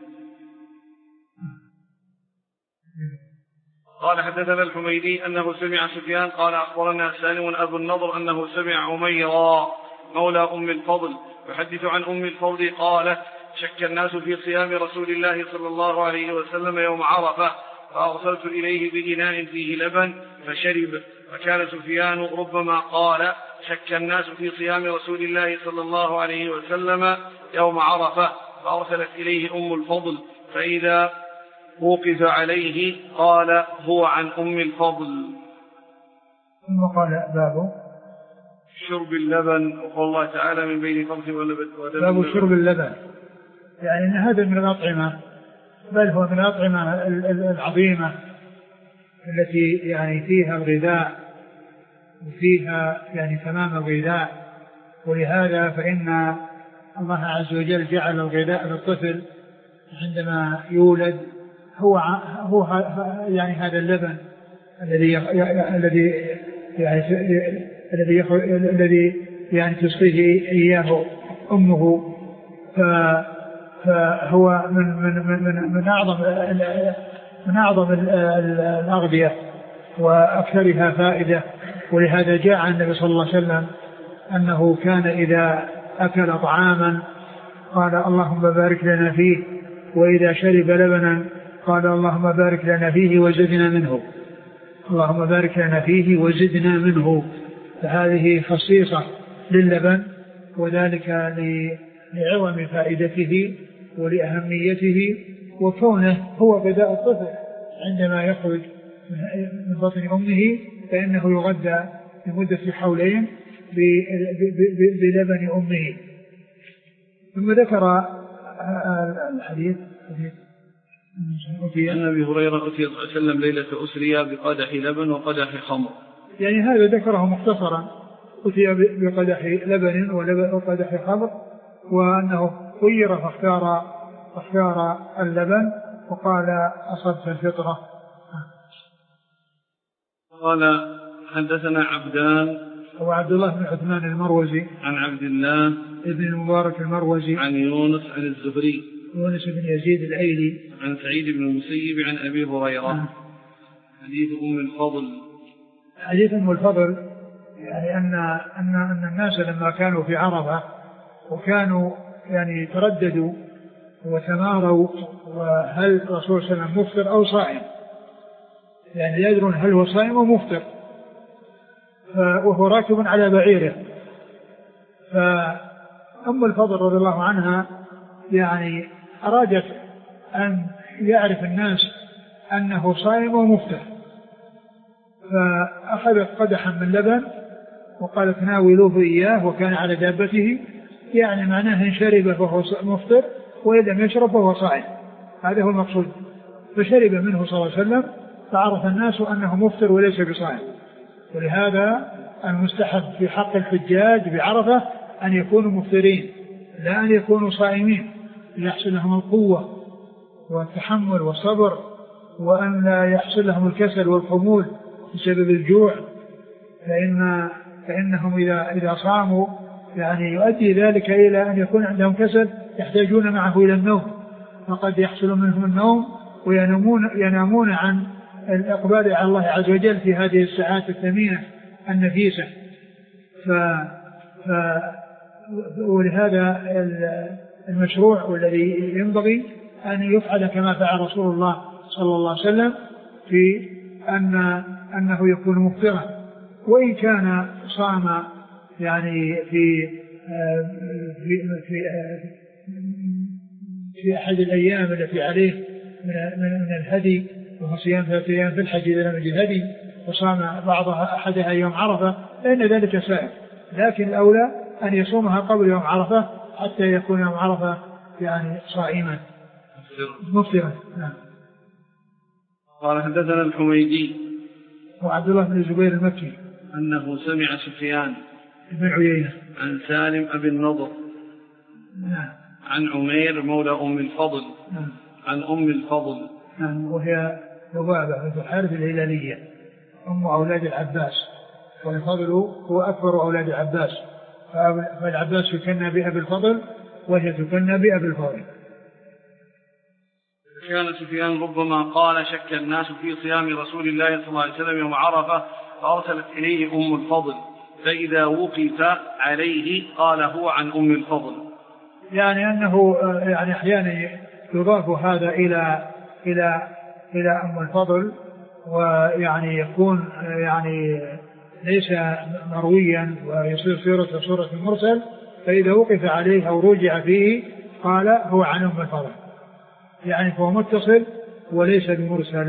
قال حدثنا الحميدي أنه سمع سفيان قال أخبرنا سالم أبو النضر أنه سمع عميرا مولى أم الفضل يحدث عن أم الفضل قالت شك الناس في صيام رسول الله صلى الله عليه وسلم يوم عرفة فأرسلت إليه بإناء فيه لبن فشرب، فكان سفيان ربما قال شك الناس في صيام رسول الله صلى الله عليه وسلم يوم عرفة فأرسلت إليه أم الفضل فإذا وقف عليه قال هو عن أم الفضل. ثم قال باب شرب اللبن وقال الله تعالى من بين فرث ولبن باب شرب اللبن يعني أن هذا من الأطعمة، بل هو من الأطعمة العظيمة التي يعني فيها الغذاء وفيها يعني تمام الغذاء. ولهذا فإن الله عز وجل جعل الغذاء للطفل عندما يولد هو هو يعني هذا اللبن الذي الذي يعني الذي الذي يعني تسقيه إياه أمه، فهو من من من من أعظم من أعظم الأغذية وأكثرها فائدة. ولهذا جاء عن النبي صلى الله عليه وسلم أنه كان إذا أكل طعاما قال اللهم بارك لنا فيه، وإذا شرب لبنا قال اللهم بارك لنا فيه وزدنا منه، اللهم بارك لنا فيه وزدنا منه. فهذه خصيصة للبن، وذلك لعظم فائدته ولأهميته، وكونه هو غذاء الطفل عندما يخرج من بطن أمه فإنه يغذى لمدة حولين بلبن أمه. ثم ذكر الحديث أن أبي هريرة أتي صلى الله عليه وسلم ليلة أسرية بقدح لبن وقدح خمر. يعني هذا ذكره مختصرا، أتي بقدح لبن وقدح خمر، وأنه خير فاختار فاختار اللبن وقال أصبت الفطرة. قال حدثنا عبدان هو عبد الله بن عثمان المروزي عن عبد الله ابن المبارك المروزي عن يونس عن الزهري يونس بن يزيد الأيلي عن سعيد بن المسيب عن أبي هريرة. آه. حديث أم الفضل. حديث أم الفضل يعني أن أن أن الناس لما كانوا في عرفة وكانوا يعني ترددوا وتماروا وهل الرسول صلى الله عليه وسلم مفطر أو صائم، يعني لا يدرون هل هو صائم أو مفطر، وهو راكب على بعيره. فأم الفضل رضي الله عنها يعني أرادت أن يعرف الناس أنه صائم ومفطر، فأخذت قدحا من لبن وقالت ناولوه إياه وكان على دابته، يعني معناه إن شرب فهو مفطر وإن لم يشرب فهو صائم، هذا هو المقصود. فشرب منه صلى الله عليه وسلم فعرف الناس أنه مفطر وليس بصائم. ولهذا المستحب في حق الحجاج بعرفة أن يكونوا مفطرين لا أن يكونوا صائمين، ليحصل لهم القوة والتحمل والصبر، وأن لا يحصل لهم الكسل والخمول بسبب الجوع، فإن فإنهم إذا إذا صاموا يعني يؤدي ذلك إلى أن يكون عندهم كسل يحتاجون معه إلى النوم، فقد يحصل منهم النوم وينامون ينامون عن الإقبال على الله عز وجل في هذه الساعات الثمينة النفيسة. ف... ف... ولهذا المشروع والذي ينبغي أن يفعل كما فعل رسول الله صلى الله عليه وسلم في أن أنه يكون مفطرا، وإن كان صام يعني في في في, في أحد الأيام التي عليه من من الهدي، وهو صيام ثلاثة أيام في الحج إذا لم يجد هدي، وصام بعضها أحدها يوم عرفة، فإن ذلك سائر، لكن الأولى أن يصومها قبل يوم عرفة حتى يكون يوم عرفة يعني صائما مفطرا. نعم. قال حدثنا الحميدي وعبد الله بن الزبير المكي أنه سمع سفيان بن عيينة عن سالم أبي النضر نعم. عن عمير مولى أم الفضل نعم. عن أم الفضل نعم. وهي لبابة بنت الحارث الهلالية أم أولاد العباس، والفضل هو أكبر أولاد العباس، فالعباس يكنى بأبي الفضل وهي تكنى بأبي الفضل. كان سفيان ربما قال شك الناس في صيام رسول الله صلى الله عليه وسلم يوم عرفة فأرسلت إليه أم الفضل، فإذا وقف عليه قال هو عن أم الفضل. يعني أنه يعني أحيانا يضاف هذا إلى إلى إلى أم الفضل، ويعني يكون يعني ليس مرويا ويصير صورة صورة المرسل، فإذا وقف عليه أو رجع فيه قال هو عن أم الفضل، يعني فهو متصل وليس بمرسل.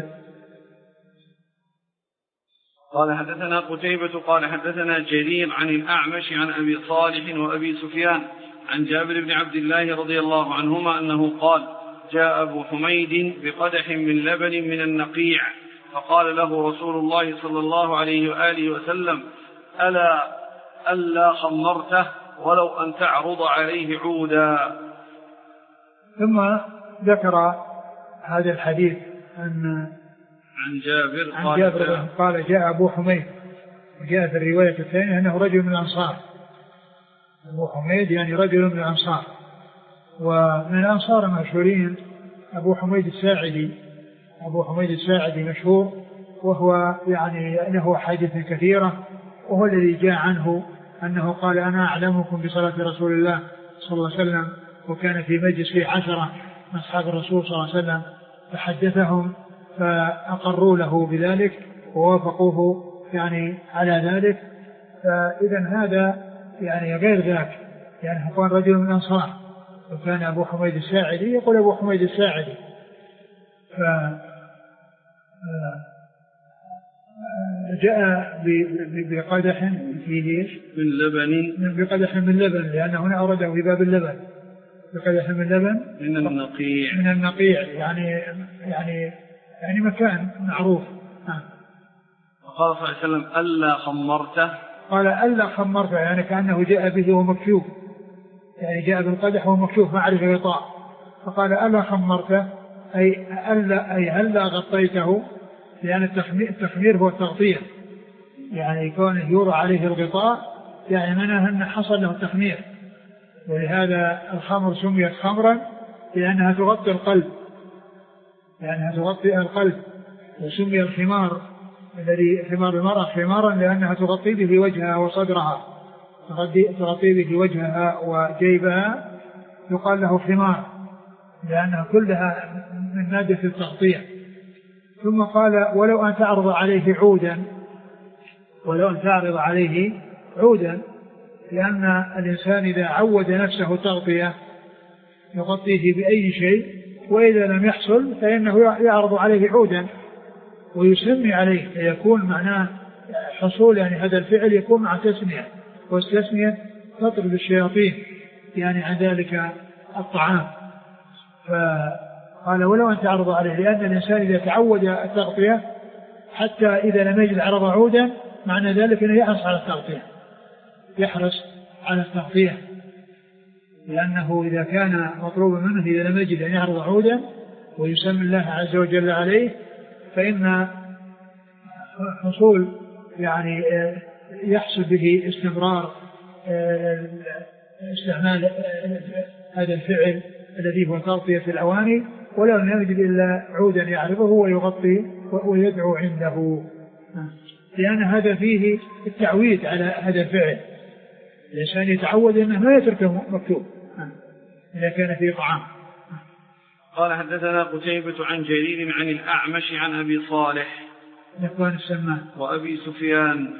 قال حدثنا قتيبة قال حدثنا جرير عن الأعمش عن أبي صالح وأبي سفيان عن جابر بن عبد الله رضي الله عنهما أنه قال جاء أبو حميد بقدح من لبن من النقيع فقال له رسول الله صلى الله عليه وآله وسلم ألا ألا خمرته ولو أن تعرض عليه عودا. ثم ذكر هذا الحديث عن عن جابر, عن قال, جابر قال جاء أبو حميد، وجاء في الرواية الثانية أنه رجل من الأنصار. أبو حميد يعني رجل من الأنصار، ومن الأنصار مشهورين أبو حميد الساعدي. أبو حميد الساعدي مشهور، وهو يعني له حديث كثيرة، وهو الذي جاء عنه أنه قال أنا أعلمكم بصلاة رسول الله صلى الله عليه وسلم، وكان في مجلس فيه عشرة من أصحاب الرسول صلى الله عليه وسلم فحدثهم فأقروا له بذلك ووافقوه يعني على ذلك. فإذا هذا يعني غير ذاك، يعني هو رجل من الأنصار، وكان أبو حميد الساعدي يقول أبو حميد الساعدي. ف جاء بقدح فيه من لبن، بقدح من لبن، لأنه هنا أورده في باب اللبن، بقدح من لبن من النقيع، من النقيع يعني يعني يعني مكان معروف. وقال صلى الله عليه وسلم ألا خمرته، قال ألا خمرته يعني كأنه جاء به ومكشوف، يعني جاء بالقدح ومكشوف ما عرف غطاء، فقال ألا خمرته أي ألا أي هلا غطيته، لأن التخمير هو التغطية، يعني كونه يورى عليه الغطاء يعني منها أن حصل له تخمير. ولهذا الخمر سميت خمرا لأنها تغطي القلب، لأنها تغطي القلب. وسمي الخمار الذي خمار المرأة خمارا لأنها تغطي به وجهها وصدرها، تغطي به وجهها وجيبها، يقال له خمار لأنها كلها من مادة التغطية. ثم قال ولو أن تعرض عليه عودا، ولو أن تعرض عليه عودا، لأن الإنسان إذا عود نفسه تغطية يغطيه بأي شيء، وإذا لم يحصل فإنه يعرض عليه عودا ويسمي عليه، فيكون معناه حصول يعني هذا الفعل يكون مع تسمية، والتسمية تطرد الشياطين يعني عن ذلك الطعام. فقال ولو أن تعرض عليه، لأن الإنسان إذا تعود التغطية حتى إذا لم يجد عرض عودا معنى ذلك أنه يحرص على التغطية، يحرص على التغطية، لأنه إذا كان مطلوبا منه إذا لم يجد أن يعرض عودا ويسمي الله عز وجل عليه، فإن حصول يعني يحصل به استمرار استعمال هذا الفعل الذي هو تغطية الأواني، ولو لم يجد إلا عودا يعرضه ويغطي ويدعو عنده، لأن هذا فيه التعويد على هذا الفعل. الإنسان يتعود أنه ما يتركه مكتوب إذا كان فيه طعام. قال حدثنا قتيبة عن جرير عن الأعمش عن أبي صالح نقوان السمان وأبي سفيان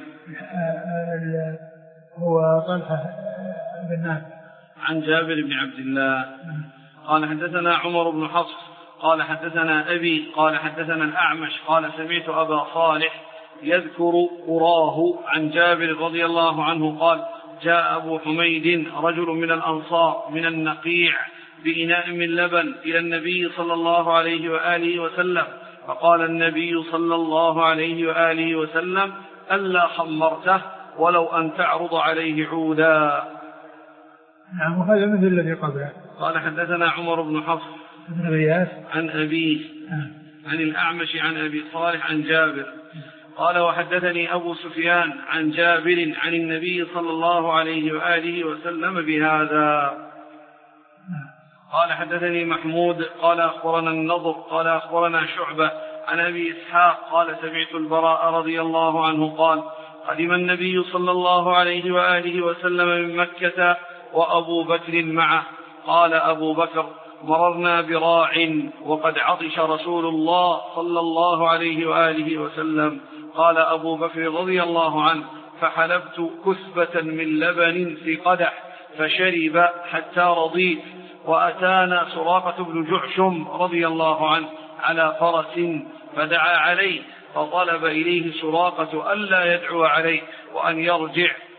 هو طلحة بن نافع عن جابر بن عبد الله قال حدثنا عمر بن حفص قال حدثنا أبي قال حدثنا الأعمش قال سمعت أبا صالح يذكر قراه عن جابر رضي الله عنه قال جاء أبو حميد رجل من الأنصار من النقيع بإناء من لبن إلى النبي صلى الله عليه وآله وسلم، فقال النبي صلى الله عليه وآله وسلم ألا خمرته ولو أن تعرض عليه عودا. نعم، وهذا مثل الذي قبله. قال حدثنا عمر بن حفص بن غياث عن أبيه عن الأعمش عن أبي صالح عن جابر قال وحدثني أبو سفيان عن جابر عن النبي صلى الله عليه وآله وسلم بهذا. قال حدثني محمود قال أخبرنا النضر قال أخبرنا شعبة عن أبي إسحاق قال سمعت البراء رضي الله عنه قال قدم النبي صلى الله عليه وآله وسلم من مكة وأبو بكر معه. قال أبو بكر مررنا براع وقد عطش رسول الله صلى الله عليه وآله وسلم. قال أبو بكر رضي الله عنه فحلبت كثبة من لبن في قدح فشرب حتى رضيت، وأتانا سراقة بن جعشم رضي الله عنه على فرس فدعا عليه، فطلب إليه سراقة ألا يدعو عليه وأن يرجع،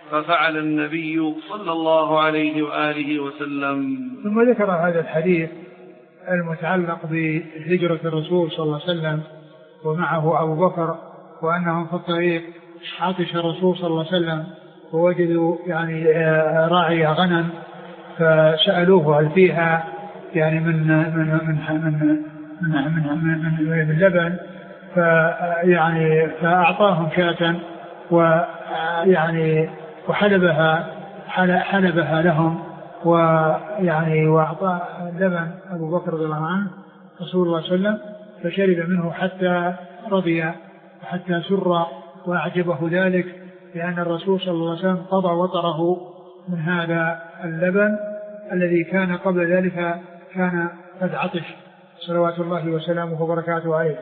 ففعل النبي صلى الله عليه وآله وسلم. ثم ذكر هذا الحديث المتعلق بهجرة الرسول صلى الله عليه وسلم ومعه أبو بكر، وأنهم في الطريق عطش الرسول صلى الله عليه وسلم ووجدوا يعني راعي غنم، فسألوه هل فيها يعني من من من من من, من, من, من لبن، فيعني فأعطاهم شاة ويعني وحلبها حلبها لهم، ويعني وأعطى اللبن أبو بكر رضي الله عنه رسول الله صلى الله عليه وسلم، فشرب منه حتى رضي وحتى سر وأعجبه ذلك، لأن الرسول صلى الله عليه وسلم قضى وطره من هذا اللبن الذي كان قبل ذلك كان قد عطش صلوات الله وسلامه وبركاته عليه.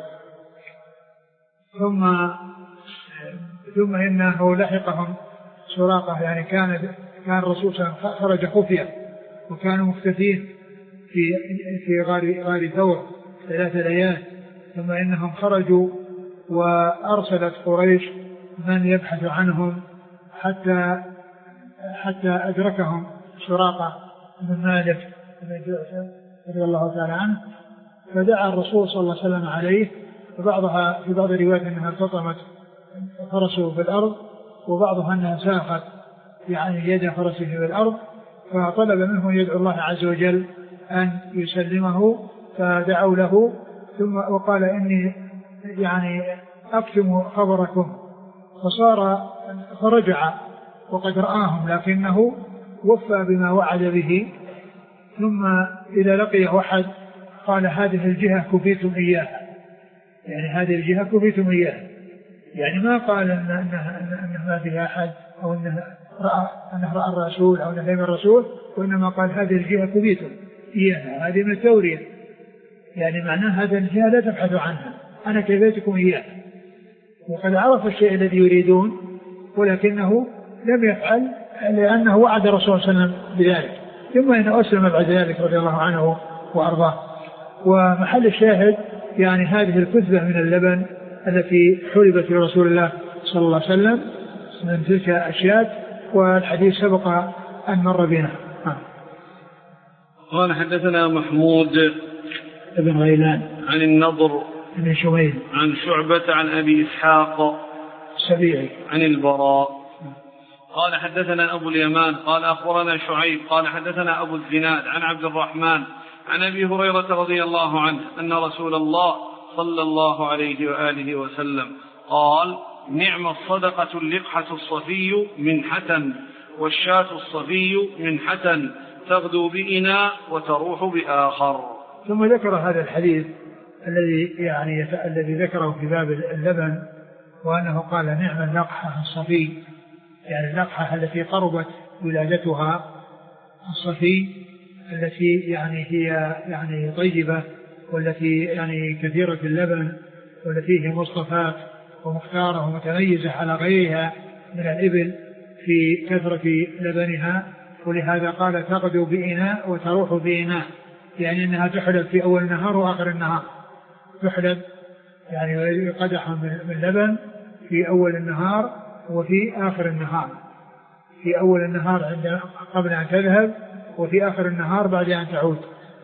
ثم ثم إنه لحقهم سراقة، يعني كان كان الرسول صلى الله عليه وسلم خرج خفية وكانوا مختفين في في غار غار ثور ثلاث ليال، ثم إنهم خرجوا وأرسلت قريش من يبحث عنهم حتى حتى أدركهم سراقة بن مالك رضي الله تعالى عنه، فدعا الرسول صلى الله عليه وسلم عليه، وبعضها في بعض الروايات أنها التطمت فرسه في الأرض، وبعضها أنها ساخت يعني يد فرسه في الأرض، فطلب منه يدعو الله عز وجل أن يسلمه، فدعوا له ثم وقال إني يعني أكتم خبركم، فصار فرجع وقد رآهم لكنه وفى بما وعد به. ثم إذا لقيه أحد قال هذه الجهة كفيتم إياها، يعني هذه الجهة كفيتم إياها، يعني ما قال إن أنه, إنه ما فيها أحد أو أنه رأى, أنه رأى الرسول أو أنه لم الرسول، وإنما قال هذه الجهة كفيتم إياها، هذه من التورية، يعني معناه هذه الجهة لا تبحثوا عنها، أنا كفيتكم إياها، وقد عرف الشيء الذي يريدون ولكنه لم يفعل لأنه وعد الرسول صلى الله عليه وسلم بذلك. ثم إنه أسلم بعد ذلك رضي الله عنه وأرضاه. ومحل الشاهد يعني هذه الكثبة من اللبن التي حلبت لرسول الله صلى الله عليه وسلم من تلك الأشياء، والحديث سبق أن مر بنا. قال حدثنا محمود بن غيلان عن النضر بن شميل عن شعبة عن أبي إسحاق السبيعي عن البراء قال حدثنا أبو اليمان قال أخبرنا شعيب قال حدثنا أبو الزناد عن عبد الرحمن عن أبي هريرة رضي الله عنه أن رسول الله صلى الله عليه وآله وسلم قال نعم الصدقة اللقحة الصفي منحة والشاة الصفي منحة تغدو بإناء وتروح بآخر. ثم ذكر هذا الحديث الذي يعني الذي ذكره في باب اللبن، وأنه قال نعم اللقحة الصفي، يعني اللقحة التي قربت ولادتها، الصفي التي يعني هي يعني طيبة والتي يعني كثيرة اللبن والتي هي مصطفاة ومختارة ومتميزة على غيرها من الإبل في كثرة لبنها، ولهذا قال تغدو بإناء وتروح بإناء، يعني أنها تحلب في أول النهار وآخر النهار، تحلب يعني قدح من لبن في أول النهار وفي آخر النهار، في أول النهار عند قبل أن تذهب، وفي آخر النهار بعد أن تعود.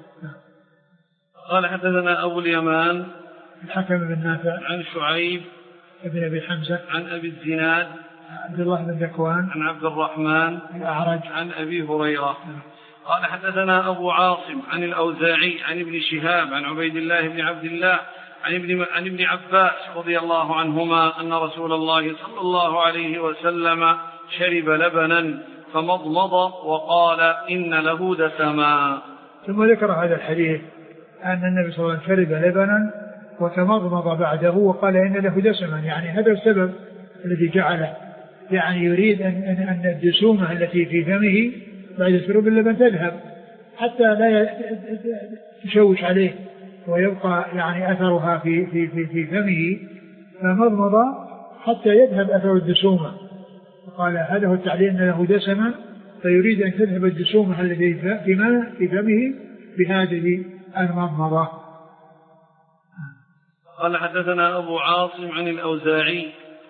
قال حدثنا أبو اليمان الحكم بن نافع عن شعيب ابن أبي حمزة عن أبي الزناد عبد الله بن ذكوان عن عبد الرحمن الأعرج عن أبي هريرة قال حدثنا أبو عاصم عن الأوزاعي عن ابن شهاب عن عبيد الله بن عبد الله عن ابن, عن ابن عباس رضي الله عنهما أن رسول الله صلى الله عليه وسلم شرب لبنا فمضمض وقال إن له دسما. ثم ذكر هذا الحديث أن النبي صلى الله عليه وسلم شرب لبنا وتمضمض بعده وقال إن له دسما، يعني هذا السبب الذي جعله، يعني يريد أن, أن الدسومة التي في فمه بعد شرب اللبن تذهب حتى لا تشوش عليه ويبقى يعني أثرها في, في, في, في فمه، فمضمض حتى يذهب أثر الدسومة، وقال هذا هو التعليل أن له دسما، فيريد أن تذهب الدسومة التي في فمه بهذه المضمضة. قال حدثنا أبو عاصم عن الأوزاعي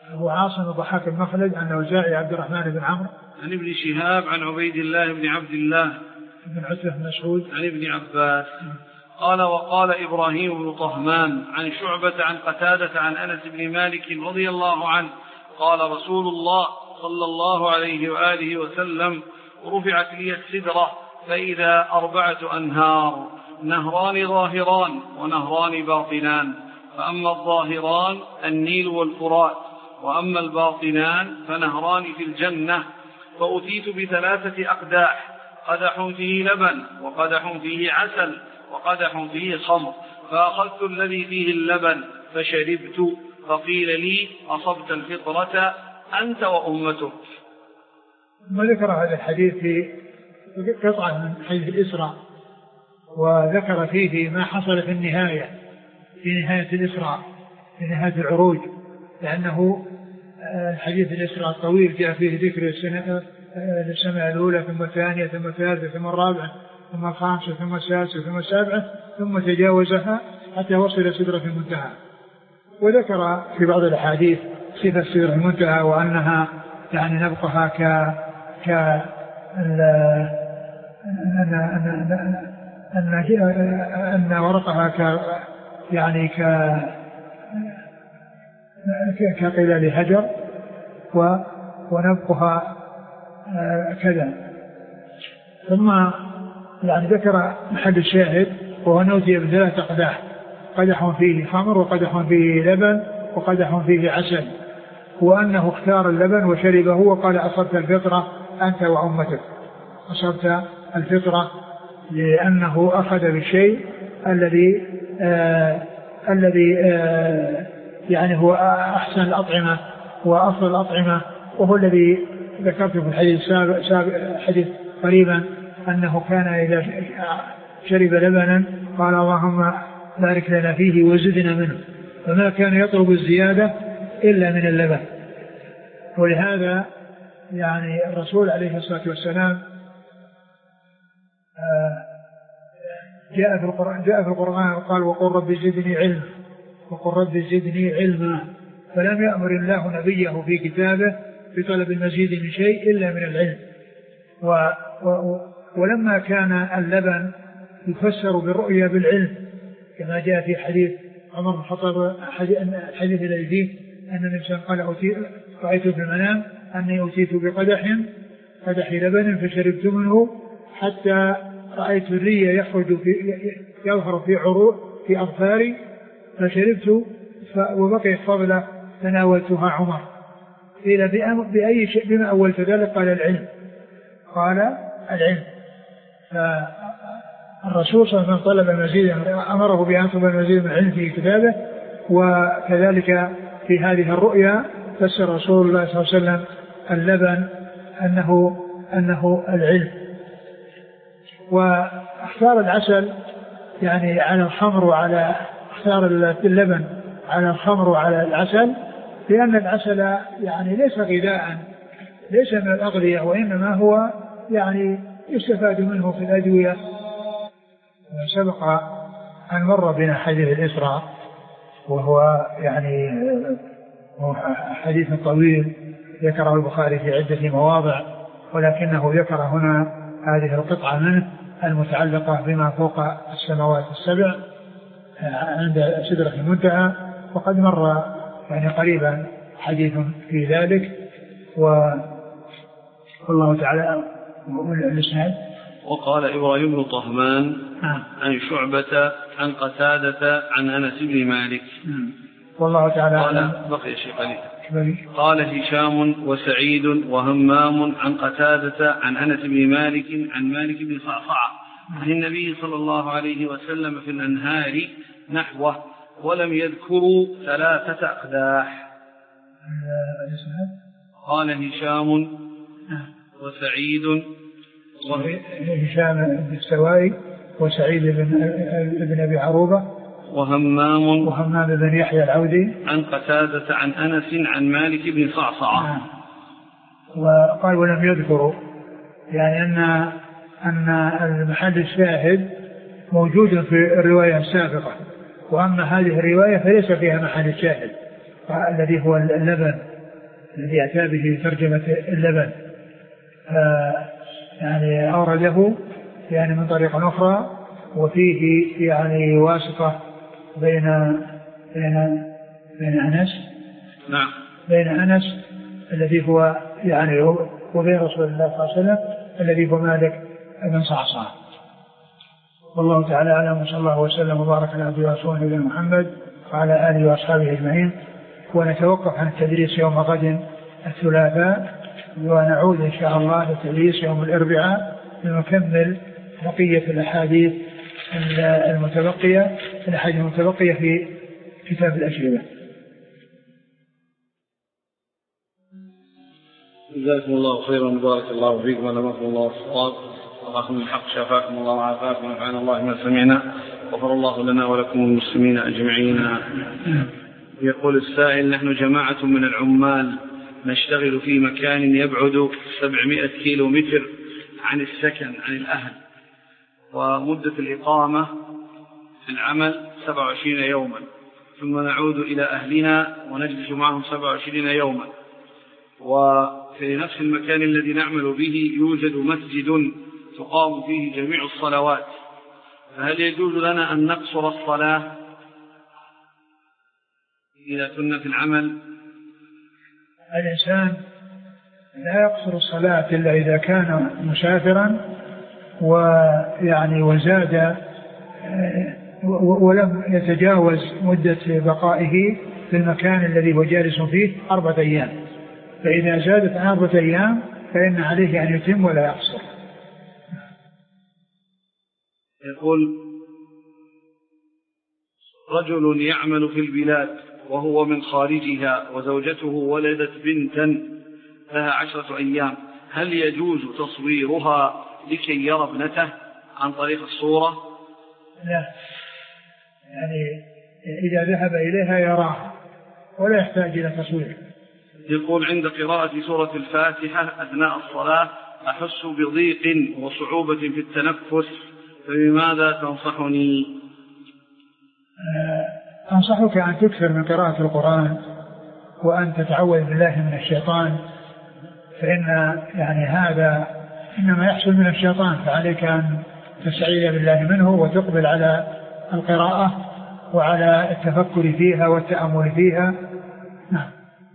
أبو عاصم الضحاك بن مخلد عن الأوزاعي عبد الرحمن بن عمرو عن ابن شهاب عن عبيد الله بن عبد الله بن عتبة بن مسعود عن ابن عباس قال وقال إبراهيم بن طهمان عن شعبة عن قتادة عن أنس بن مالك رضي الله عنه قال رسول الله صلى الله عليه وآله وسلم رفعت لي السدرة فإذا أربعة أنهار نهران ظاهران ونهران باطنان فأما الظاهران النيل والفرات وأما الباطنان فنهران في الجنة فأتيت بثلاثة أقداح قدح فيه لبن وقدح فيه عسل وقدح فيه خمر فأخذت الذي فيه اللبن فشربت فقيل لي أصبت الفطرة أنت وأمتك. ما ذكر هذا الحديث في قطعة من حديث الإسراء وذكر فيه ما حصل في النهاية في نهاية الإسراء في نهاية العروج لأنه الحديث الإسراء الطويل جاء فيه ذكر السماء الأولى ثم الثانية ثم الثالثة ثم الرابعة ثم الخامسة ثم السادسة ثم السابعة ثم تجاوزها حتى وصل سدرة المنتهى. وذكر في بعض الأحاديث صفة سدرة المنتهى وأنها يعني نبقها ك ك أن أن أن ورقها ك يعني ك كقلال هجر ونبقها كذا. ثم يعني ذكر محل الشاهد وهو نوتي بثلاث أقداح قدح فيه خمر وقدح فيه لبن وقدح فيه عسل وأنه اختار اللبن وشربه وقال أصبت الفطرة أنت وأمتك. أصبت الفطرة لأنه أخذ بالشيء الذي آه الذي آه يعني هو أحسن الأطعمة وأفضل الأطعمة وهو الذي ذكرته في الحديث السابق حديث قريبا أنه كان إذا شرب لبنا قال اللهم بارك لنا فيه وزدنا منه فما كان يطلب الزيادة إلا من اللبن. ولهذا يعني الرسول عليه الصلاة والسلام جاء في القرآن جاء في القرآن وقال وقل رب زدني علما وقل رب زدني علما فلم يأمر الله نبيه في كتابه بطلب المزيد من شيء إلا من العلم. و و ولما كان اللبن يفسر بالرؤيا بالعلم كما جاء في حديث عمر بن الخطاب حديث الذي فيه أن الإنسان قال رأيت في المنام أني أتيت بقدح قدح لبن فشربت منه حتى رأيت الري يخرج في يظهر في عروق في أظفاري فشربت وبقي فضلة تناولتها عمر. قيل بأي شيء بما أولت ذلك؟ قال العلم. قال العلم. فالرسول صلى الله عليه وسلم طلب المزيد أمره بأن يطلب المزيد من العلم في كتابه. وكذلك في هذه الرؤيا فسر رسول الله صلى الله عليه وسلم اللبن أنه أنه العلم. واختار العسل يعني على الخمر وعلى اختار اللبن على الخمر وعلى العسل لأن العسل يعني ليس غذاء ليس من الأغذية وإنما هو يعني يستفاد منه في الأدوية. سبق أن مر بنا حديث الإسراء وهو يعني حديث طويل ذكره البخاري في عدة مواضع ولكنه ذكر هنا هذه القطعة منه المتعلقة بما فوق السماوات السبع عند سدرة المنتهى. وقد مر يعني قريبا حديث في ذلك والله تعالى الإسناد. وقال إبراهيم بن طهمان عن شعبة عن قتادة عن أنس بن مالك والله تعالى قال بقي شيء قليل. قال هشام وسعيد وهمام عن قتادة عن أنس بن مالك عن مالك بن صعصعة عن النبي صلى الله عليه وسلم في الأنهار نحوه ولم يذكروا ثلاثة أقداح. قال هشام وسعيد هشام بن السوائي وسعيد بن أبي عروبة وهمام وهمام بن يحيى العودي عن قتادة عن أنس عن مالك بن صعصعة. وقال ولم يذكروا يعني أن أن المحل الشاهد موجود في الرواية السابقة وأما هذه الرواية فليس فيها محل الشاهد الذي هو اللبن الذي أتى به ترجمة اللبن، يعني أورده يعني من طريق أخرى، وفيه يعني واسطة بين بين بين أنس نعم بين أنس الذي هو يعني وبين رسول الله صلى الله عليه وسلم الذي هو مالك بن صعصع. والله تعالى أعلم، وصلى الله وسلم وبارك على عبده ورسوله نبينا محمد وعلى آله وأصحابه أجمعين. ونتوقف عن التدريس يوم غد الثلاثاء، ونعود إن شاء الله للتدريس يوم الأربعاء لنكمل بقية الأحاديث المتبقية الأحاديث المتبقية في كتاب الأجوبة. جزاكم الله خيرا، بارك الله فيكم ونفعكم الله الصواب، وأخذ الحق شفاكم الله وعافاكم ونفعنا الله ما سمعنا، غفر الله لنا ولكم المسلمين أجمعين. يقول السائل: نحن جماعة من العمال نشتغل في مكان يبعد سبعمائة كيلو متر عن السكن عن الأهل، ومدة الإقامة في العمل سبعة وعشرين يوما، ثم نعود إلى أهلنا ونجلس معهم سبعة وعشرين يوما. وفي نفس المكان الذي نعمل به يوجد مسجد تقام فيه جميع الصلوات، فهل يجوز لنا أن نقصر الصلاة إذا كنا في العمل؟ الإنسان لا يقصر الصلاة إلا إذا كان مسافرا ويعني وزاد ولم يتجاوز مدة بقائه في المكان الذي هو جالس فيه أربعة أيام، فإذا زادت عن أربعة أيام فإن عليه أن يتم ولا يقصر. يقول: رجل يعمل في البلاد وهو من خارجها وزوجته ولدت بنتا لها عشرة أيام، هل يجوز تصويرها لكي يرى ابنته عن طريق الصورة؟ لا، يعني إذا ذهب إليها يراها ولا يحتاج إلى تصوير. يقول: عند قراءة سورة الفاتحة أثناء الصلاة أحس بضيق وصعوبة في التنفس، فبماذا تنصحني؟ أنصحك أن تكثر من قراءة القرآن وأن تتعوذ بالله من الشيطان، فإن يعني هذا إنما يحصل من الشيطان، فعليك أن تستعيذ بالله منه وتقبل على القراءة وعلى التفكر فيها والتأمل فيها. نعم.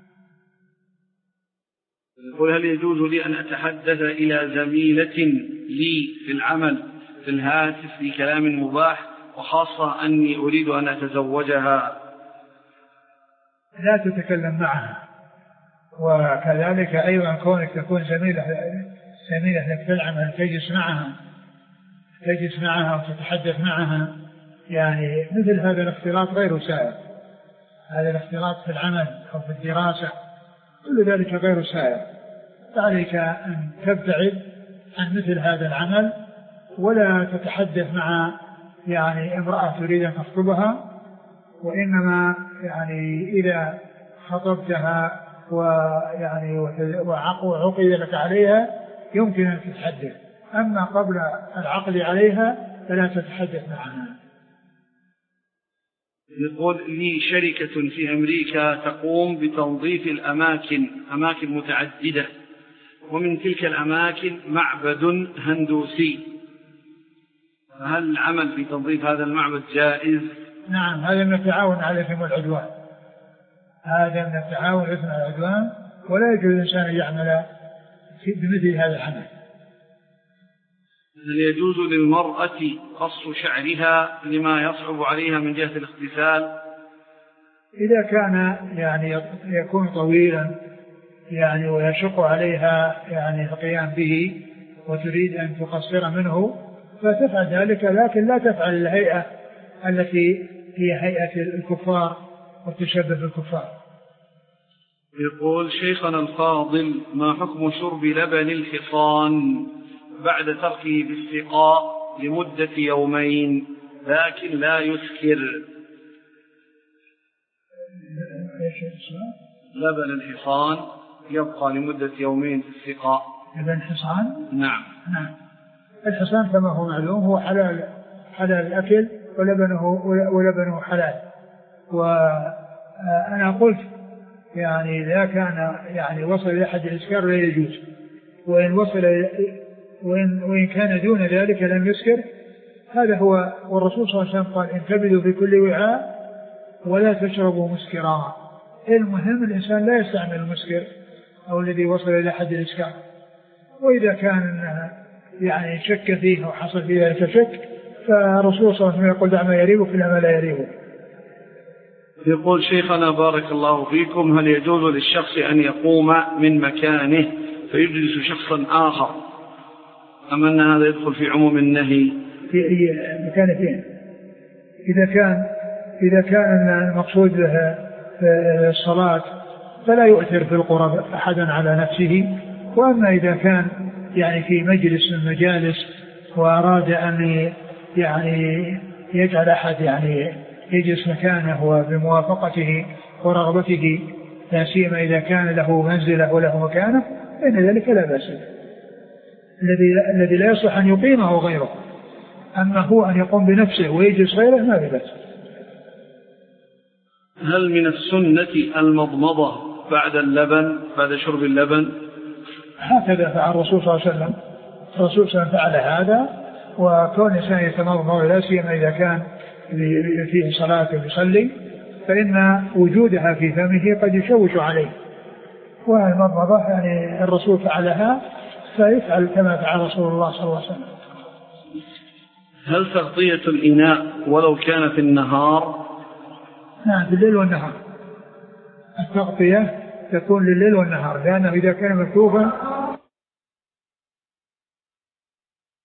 يقول: هل يجوز لي أن أتحدث إلى زميلة لي في العمل في الهاتف بكلام مباح، وخاصة أني أريد أن أتزوجها؟ لا تتكلم معها، وكذلك أيضا كونك تكون زميلة زميلة لك في العمل تجلس معها تجلس معها وتتحدث معها، يعني مثل هذا الاختلاط غير سائغ. هذا الاختلاط في العمل أو في الدراسة كل ذلك غير سائغ، فعليك أن تبتعد عن مثل هذا العمل، ولا تتحدث مع يعني امرأة تريد أن تخطبها، وإنما يعني إذا خطبتها ويعني وعقد لك عليها يمكن أن تتحدث، أما قبل العقد عليها فلا تتحدث معها. يقول: لي شركة في أمريكا تقوم بتنظيف الأماكن أماكن متعددة، ومن تلك الأماكن معبد هندوسي، فهل العمل في تنظيف هذا المعبد جائز؟ نعم، هذا من التعاون على الإثم والعدوان، هذا من التعاون على الإثم والعدوان، ولا يجوز الإنسان أن يعمل بمثل هذا العمل. هل يجوز للمرأة قص شعرها لما يصعب عليها من جهة الاغتسال؟ إذا كان يعني يكون طويلا يعني ويشق عليها يعني القيام به وتريد أن تقصر منه فتفعل ذلك، لكن لا تفعل الهيئة التي هي هيئة الكفار وتشبه بالكفار. يقول: شيخنا الفاضل، ما حكم شرب لبن الحصان بعد تركه بالسقاء لمدة يومين لكن لا يسكر؟ لبن الحصان يبقى لمدة يومين في السقاء. لبن الحصان؟ نعم. نعم. الحصان كما هو معلوم هو حلال حلال الأكل، ولبنه ولبنه حلال. وأنا قلت يعني إذا كان يعني وصل إلى حد الإسكار لا يجوز، وإن وصل وإن, وإن كان دون ذلك لم يسكر. هذا هو. والرسول صلى الله عليه وسلم قال انتبذوا في كل وعاء ولا تشربوا مسكرا. المهم الإنسان لا يستعمل المسكر أو الذي وصل إلى حد الإسكار. وإذا كان يعني شك فيه أو حصل فيه ذلك شك فالرسول صلى الله عليه وسلم يقول دع ما يريبك إلى ما لا يريبك. يقول شيخنا بارك الله فيكم: هل يجوز للشخص أن يقوم من مكانه فيجلس شخصا آخر أم أن هذا يدخل في عموم النهي؟ في أي مكان فيه؟ إذا كان إذا كان المقصود له الصلاة فلا يؤثر في القرب أحدا على نفسه. وأما إذا كان يعني في مجلس من المجالس وأراد أن يعني يجعل أحد يعني يجلس مكانه وبموافقته ورغبته، لا سيما إذا كان له منزله وله مكانه، فإن ذلك لا بأس. الذي الذي لا يصلح أن يقيمه غيره، أما هو أن يقوم بنفسه ويجلس غيره ما بأس. هل من السنة المضمضة بعد اللبن، بعد شرب اللبن؟ هكذا فعل الرسول صلى الله عليه وسلم. الرسول صلى الله عليه وسلم فعل هذا، وكون الإنسان يتمضمض لا سيما إذا كان فيه صلاة ويصلي فإن وجودها في فمه قد يشوش عليه. والمضمضة يعني الرسول فعلها فيفعل كما فعل رسول الله صلى الله عليه وسلم. هل تغطية الإناء ولو كان في النهار؟ نعم، بالليل والنهار. التغطية تكون لليل والنهار، لأنه إذا كان مكتوفا